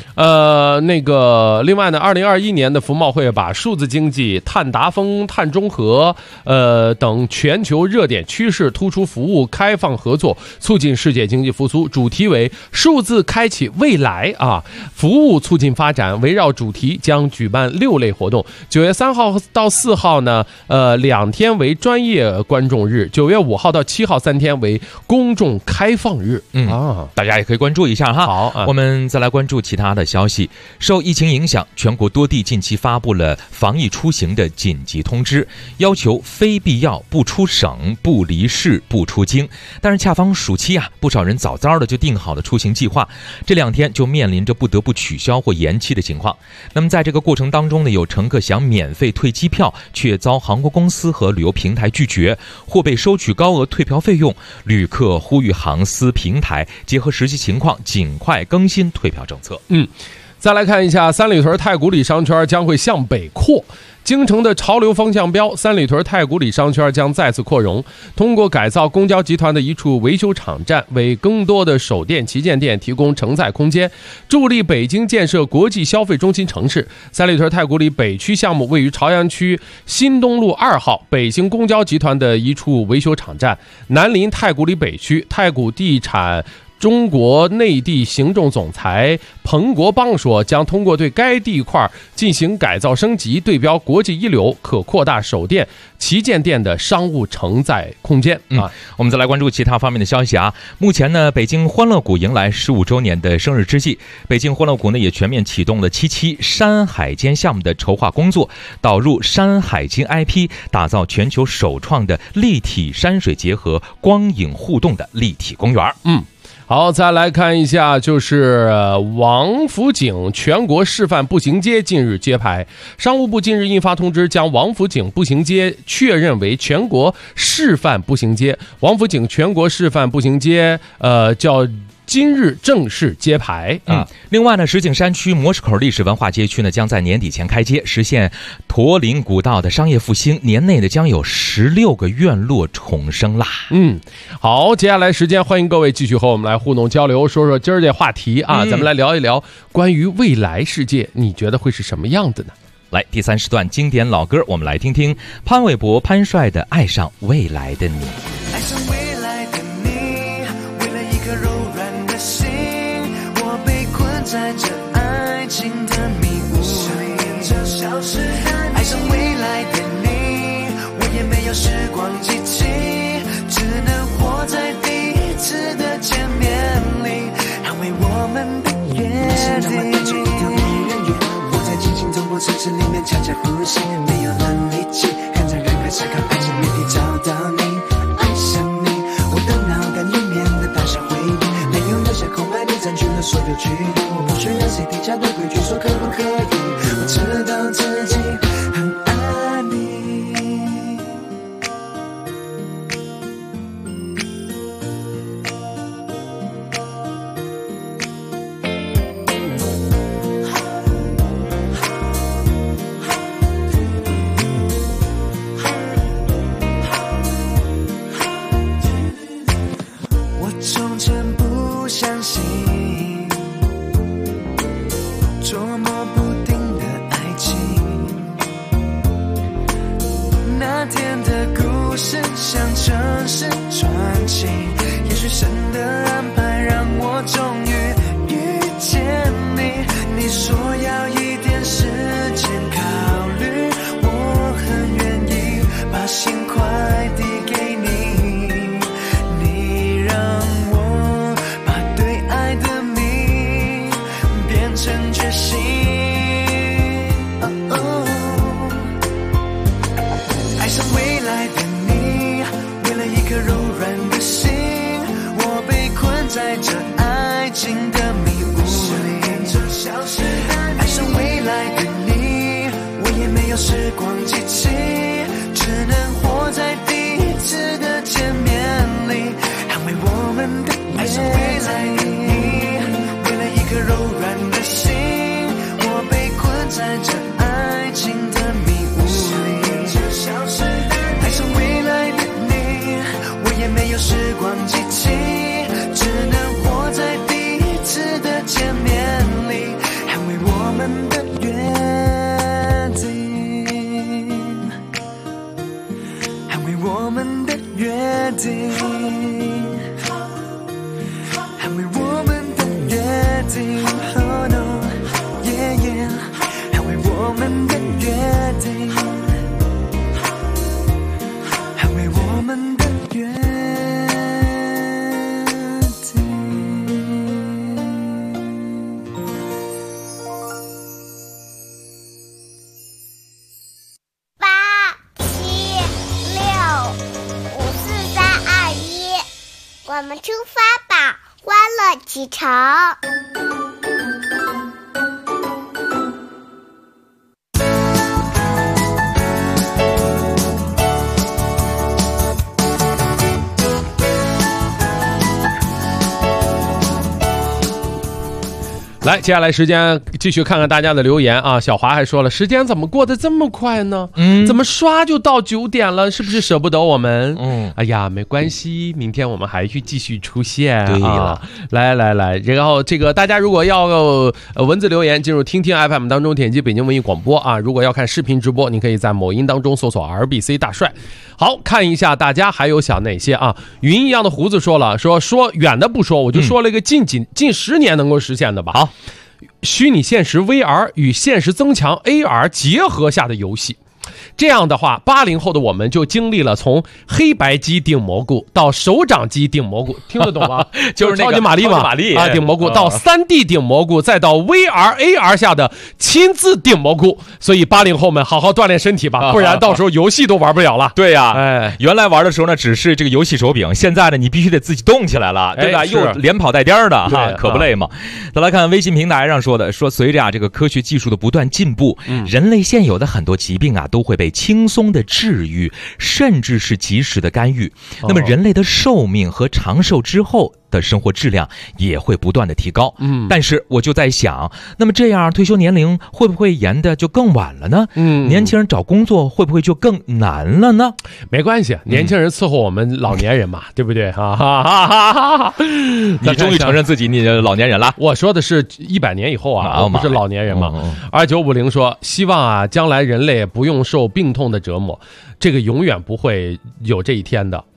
另外呢，2021年的服贸会把数字经济、碳达峰、碳中和等全球热点趋势突出服务开放合作，促进世界经济复苏，主题为数字开启未来啊，服务促进发展。围绕主题将举办6类活动。9月3号到4号呢，2天为专业观众日；9月5号到7号3天为公众开放日。 大家也可以关注一下哈。 好， 我们再来关注其他的消息。受疫情影响，全国多地近期发布了防疫出行的紧急通知，要求非必要不出省、不离市、不出京。但是恰逢暑期啊，不少人早早的就定好了出行计划，这2天就面临着不得不取消或延期的情况。那么在这个过程当中呢，有乘客想免费退机票，却遭航空公司和旅游平台拒绝，或被收取高额退票费用。旅客呼吁航司平台结合实际情况，尽快更新退票政策。 再来看一下三里屯太古里商圈将会向北扩。京城的潮流风向标，三里屯太古里商圈将再次扩容，通过改造公交集团的一处维修场站，为更多的首店旗舰店提供承载空间，助力北京建设国际消费中心城市。三里屯太古里北区项目位于朝阳区新东路2号，北京公交集团的一处维修场站，南临太古里北区。太古地产中国内地行政总裁彭国邦说，将通过对该地块进行改造升级，对标国际一流，可扩大首店旗舰店的商务承载空间。 我们再来关注其他方面的消息啊。目前呢，北京欢乐谷迎来15周年的生日之际，北京欢乐谷呢也全面启动了7期山海间项目的筹划工作，导入山海经 IP， 打造全球首创的立体山水结合光影互动的立体公园。 好，再来看一下，就是王府井全国示范步行街近日揭牌。商务部近日印发通知，将王府井步行街确认为全国示范步行街。王府井全国示范步行街叫今日正式揭牌啊！ 另外呢，石景山区模式口历史文化街区呢，将在年底前开街，实现驼铃古道的商业复兴。年内呢，将有16个院落重生啦。 好，接下来时间欢迎各位继续和我们来互动交流，说说今儿这话题啊，咱们来聊一聊关于未来世界，你觉得会是什么样的呢？ 来，第3时段经典老歌，我们来听听潘玮柏、潘帅的《爱上未来的你》。 爱上未来的你， 在这爱情的迷雾里，爱上未来的你，我也没有时光机器，只能活在第一次的见面里，捍卫我们的约定。就一条迷人远，活在清醒中国城市里面悄悄呼吸，没有了力气，看着人海思考爱情谜底，找到你，爱上你，我的脑袋里面的大小回忆，没有留下空白，你占据了所有距离，我不需要谁定下的规矩说可不可以，我知道自己很爱你。我从前不相信捉摸不定的爱情，那天的故事像城市传奇，也许神的安排让我终于遇见你。你说要一点时间考虑，我很愿意把心快递给你，你让我把对爱的谜变成决心。爱上未来的你，为了一颗柔软的心，我被困在这爱情的迷雾里。爱上未来的你，我也没有时光机器，只能活在第一次的见面里，捍卫我们的爱上未来的你，为了一颗柔软的心，我被困在这爱情的迷雾里。爱上未来的你，我也没有时光机器，只能活在第一次的见面里，捍卫我们的约定，捍卫我们的约定，捍卫我们的约定。Oh no, yeah yeah， 捍卫我们的约定，捍卫我们的约定。 我们出发吧，欢乐启程。 来，接下来时间继续看看大家的留言啊。小华还说了，时间怎么过得这么快呢？怎么刷就到9点了？是不是舍不得我们？哎呀，没关系，明天我们还去继续出现。对了，来，然后这个大家如果要文字留言，进入听听 FM 当中点击北京文艺广播啊。如果要看视频直播，你可以在某音当中搜索 RBC 大帅。好，看一下大家还有想哪些啊？云一样的胡子说了，说远的不说，我就说了一个近10年能够实现的吧。好，虚拟现实 VR 与现实增强 AR 结合下的游戏。这样的话，80后的我们就经历了从黑白机顶蘑菇到手掌机顶蘑菇，听得懂吗？就是超级玛丽嘛，啊，顶蘑菇到3D 顶蘑菇，再到 VR、AR 下的亲自顶蘑菇。所以80后们好好锻炼身体吧，不然到时候游戏都玩不了了。 对呀，哎，原来玩的时候呢，只是这个游戏手柄，现在呢，你必须得自己动起来了，对吧？又连跑带颠的哈，可不累嘛。再来看微信平台上说的，说随着这个科学技术的不断进步，人类现有的很多疾病啊，都会被轻松的治愈，甚至是及时的干预。那么人类的寿命和长寿之后的生活质量也会不断的提高。但是我就在想，那么这样退休年龄会不会延的就更晚了呢？年轻人找工作会不会就更难了呢？ 没关系，年轻人伺候我们老年人嘛，对不对？哈哈哈哈哈！ 你终于承认自己你老年人了。 我说的是100年以后啊，我不是老年人嘛。2950说，希望啊，将来人类不用受病痛的折磨，这个永远不会有这一天的。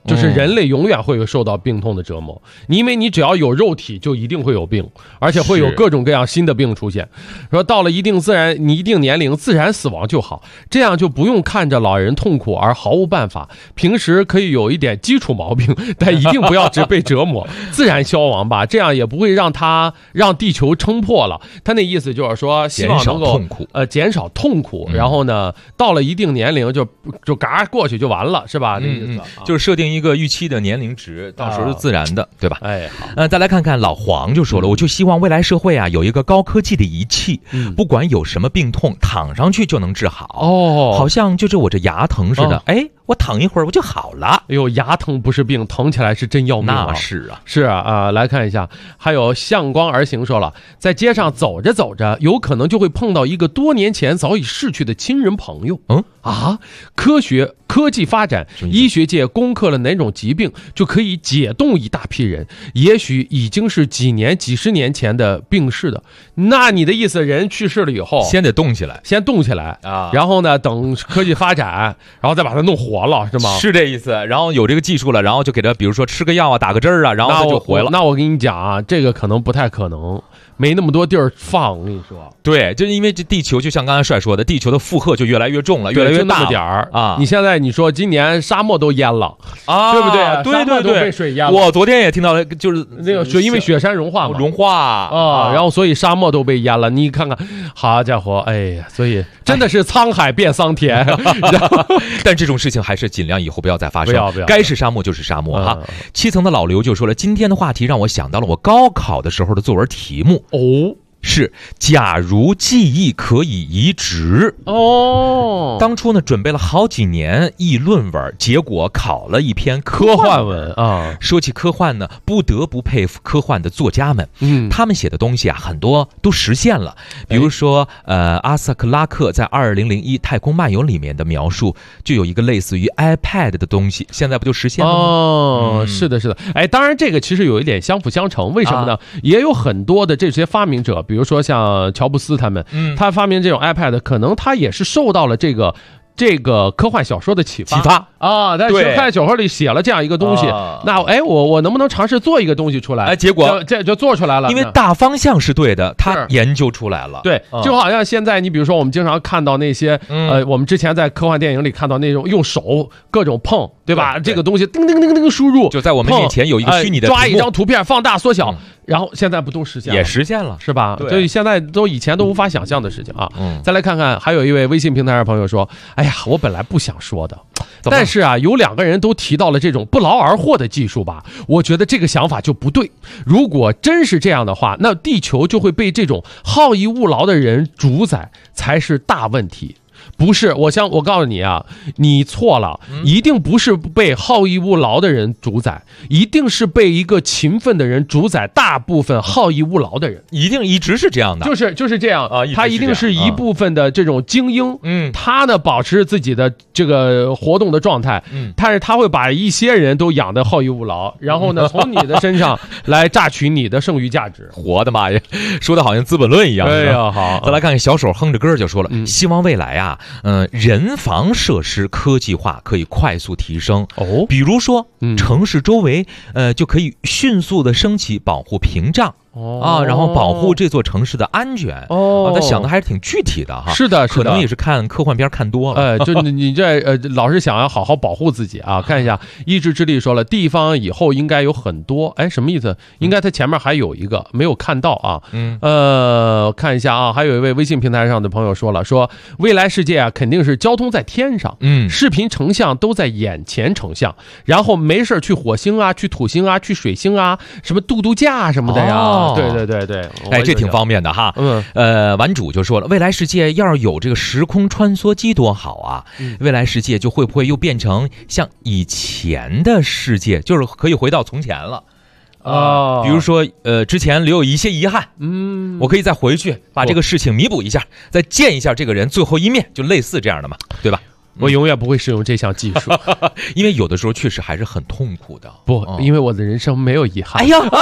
就是人类永远会受到病痛的折磨，因为你只要有肉体就一定会有病，而且会有各种各样新的病出现。说到了一定年龄自然死亡就好，这样就不用看着老人痛苦而毫无办法。平时可以有一点基础毛病，但一定不要只被折磨，自然消亡吧，这样也不会让地球撑破了。他那意思就是说，希望能够减少痛苦，然后呢，到了一定年龄就嘎过去就完了，是吧？那意思就是设定一个预期的年龄值，到时候是自然的，对吧？ 哎，好， 再来看看老黄就说了，我就希望未来社会啊有一个高科技的仪器，不管有什么病痛，躺上去就能治好。好像就是我这牙疼似的，我躺一会儿我就好了。 哎呦，牙疼不是病，疼起来是真要命啊！ 那是啊， 是啊来看一下，还有向光而行说了，在街上走着走着，有可能就会碰到一个多年前早已逝去的亲人朋友。科技发展，医学界攻克了哪种疾病，就可以解冻一大批人，也许已经是几十年前的病逝的。那你的意思，人去世了以后， 先得动起来啊，然后呢，等科技发展，然后再把它弄活了，是吗？ 是这意思。然后有这个技术了，然后就给他，比如说吃个药啊，打个针啊，然后他就活了。 那我跟你讲啊，这个可能不太可能。没那么多地儿放，我跟你说， 对，就是因为这地球就像刚才帅说的，地球的负荷就越来越重了，越来越大点儿啊！你现在你说今年沙漠都淹了啊，对不对？ 对对对，被水淹了。 我昨天也听到了，就是那个因为雪山融化啊， 然后所以沙漠都被淹了。你看看，好家伙，哎呀，所以真的是沧海变桑田。 但这种事情还是尽量以后不要再发生， 不要， 该是沙漠就是沙漠哈。7层的老刘就说了，今天的话题让我想到了我高考的时候的作文题目。是假如记忆可以移植当初呢准备了好几年议论文，结果考了一篇科幻文啊。说起科幻呢，不得不佩服科幻的作家们，他们写的东西啊很多都实现了。比如说阿瑟克拉克在2001太空漫游里面的描述，就有一个类似于 iPad 的东西，现在不就实现了吗？ 是的当然这个其实有一点相辅相成，为什么呢？也有很多的这些发明者，比如说像乔布斯他们，他发明这种 iPad， 可能他也是受到了这个科幻小说的启发啊，在科幻小说里写了这样一个东西，那我能不能尝试做一个东西出来？ 结果这就做出来了， 因为大方向是对的，他研究出来了。 对，就好像现在你比如说我们经常看到那些我们之前在科幻电影里看到那种用手各种碰，对吧？这个东西叮叮叮叮输入， 就在我们面前有一个虚拟的抓一张图片放大缩小。然后现在不都实现了？ 也实现了， 是吧？所以现在以前都无法想象的事情啊。再来看看，还有一位微信平台上朋友说：“哎呀，我本来不想说的，但是啊，有2个人都提到了这种不劳而获的技术吧，我觉得这个想法就不对。如果真是这样的话，那地球就会被这种好逸恶劳的人主宰，才是大问题。”不是，我告诉你啊，你错了，一定不是被好逸恶劳的人主宰，一定是被一个勤奋的人主宰大部分好逸恶劳的人， 一直是这样的， 就是这样啊，他一定是一部分的这种精英，他呢保持自己的这个活动的状态，但是他会把一些人都养得好逸恶劳，然后呢从你的身上来榨取你的剩余价值。 我的妈呀，说的好像《资本论》一样。 哎呀，好， 再来看看小手哼着歌就说了，希望未来啊。人防设施科技化可以快速提升比如说城市周围就可以迅速的升起保护屏障然后保护这座城市的安全他想的还是挺具体的哈。 是的， 可能也是看科幻片看多了。 就你这老是想要好好保护自己啊。看一下意志之力说了，地方以后应该有很多，什么意思？应该它前面还有一个没有看到啊。看一下啊，还有一位微信平台上的朋友说了，说未来世界啊肯定是交通在天上，视频成像都在眼前成像，然后没事去火星啊，去土星啊，去水星啊，什么度假什么的呀。对， 这挺方便的哈。玩主就说了，未来世界要是有这个时空穿梭机多好啊！未来世界就会不会又变成像以前的世界，就是可以回到从前了比如说之前留有一些遗憾，我可以再回去把这个事情弥补一下，再见一下这个人最后一面，就类似这样的嘛，对吧？ 我永远不会使用这项技术因为有的时候确实还是很痛苦的。 不，因为我的人生没有遗憾。 哎呀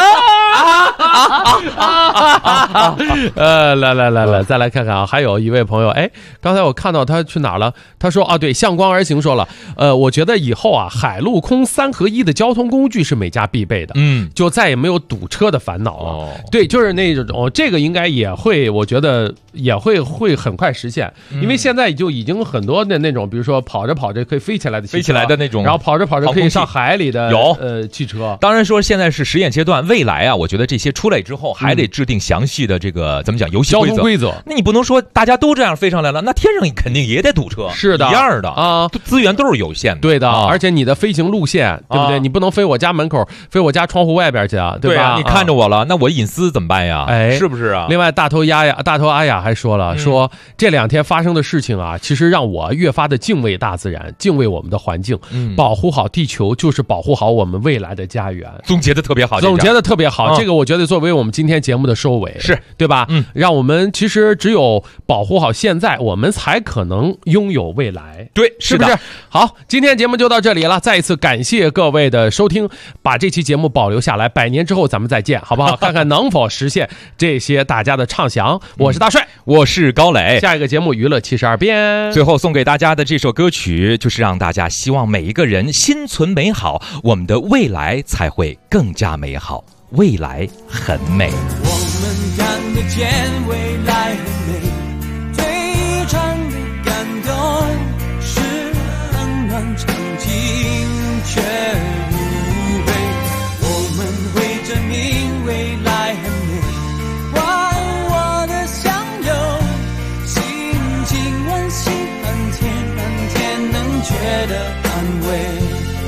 来，再来看看啊，还有一位朋友，哎，刚才我看到他去哪儿了？他说啊，对，向光而行说了，我觉得以后啊，海陆空3合1的交通工具是每家必备的，就再也没有堵车的烦恼了。对，就是那种这个应该也会，我觉得也会很快实现，因为现在就已经很多的那种，比如说跑着跑着可以飞起来的汽车， 飞起来的那种， 然后跑着跑着可以上海里的汽车。 当然说现在是实验阶段，未来啊，我觉得这些出来之后还得制定详细的这个怎么讲游戏交通规则。 那你不能说大家都这样飞上来了，那天上肯定也得堵车， 是的， 一样的啊，资源都是有限的， 对的。而且你的飞行路线，对不对？你不能飞我家门口，飞我家窗户外边去啊，对吧？ 你看着我了，那我隐私怎么办呀？ 哎， 是不是啊？ 另外，大头阿雅还说了，说这2天发生的事情啊，其实让我越发的敬畏大自然，敬畏我们的环境，保护好地球就是保护好我们未来的家园。 总结的特别好， 这个我觉得作为我们今天节目的收尾， 是对吧？让我们其实只有保护好现在，我们才可能拥有未来。 对， 是不是？好，今天节目就到这里了，再一次感谢各位的收听，把这期节目保留下来，100年之后咱们再见，好不好？看看能否实现这些大家的畅想。我是大帅， 我是高磊， 下一个节目娱乐72变， 最后送给大家的这首歌曲，就是让大家希望每一个人心存美好，我们的未来才会更加美好。未来很美， 我们看得见未来很美，最长的感动是冷暖场景却无悔，我们会证明未来很美，还我的相拥，心情温馨很甜能觉得安慰。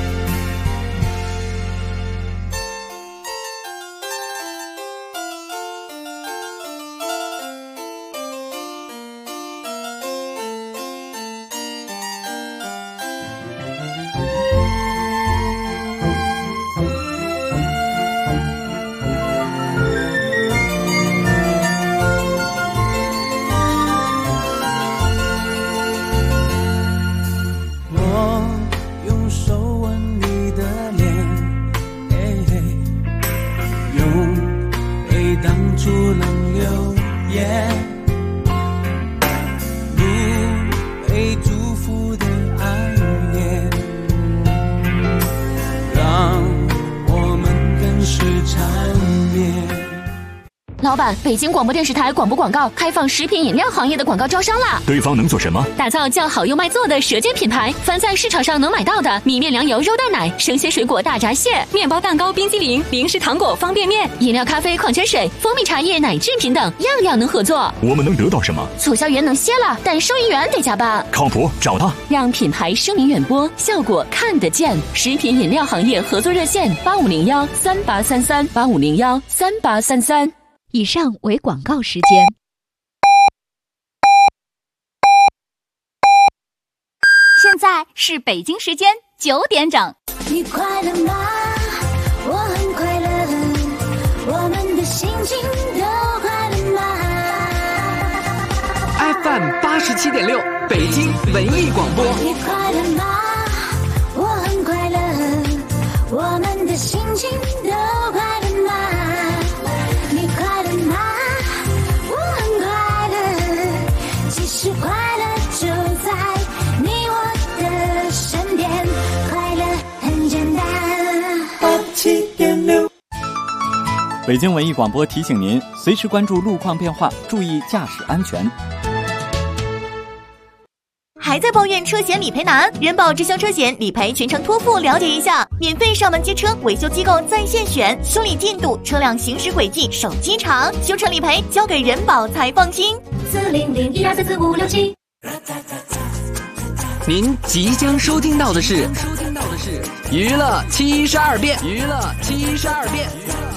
老板，北京广播电视台广播广告开放食品饮料行业的广告招商啦！ 对方能做什么？ 打造叫好又卖座的舌尖品牌，凡在市场上能买到的米面粮油肉蛋奶、生鲜水果大闸蟹、面包蛋糕、冰激凌、零食糖果、方便面、饮料咖啡、矿泉水、蜂蜜茶叶、奶制品等，样样能合作。 我们能得到什么？ 促销员能歇了，但收银员得加班。 靠谱，找他， 让品牌声名远播，效果看得见。食品饮料行业合作热线8501-3833，8501-3833。 以上为广告时间。 现在是北京时间9点整。 你快乐吗？我很快乐，我们的心情都快乐吗 ？FM 87.6，北京文艺广播。 你快乐吗？我很快乐，我们的心情都快乐吗？你快乐吗？我很快乐，其实快乐就在你我的身边，快乐很简单。87.6， 北京文艺广播提醒您，随时关注路况变化，注意驾驶安全。 还在抱怨车险理赔难？人保直销车险理赔全程托付，了解一下，免费上门接车，维修机构在线选，修理进度、车辆行驶轨迹、手机查，修车理赔交给人保才放心。 40012344567。 您即将收听到的是娱乐72变。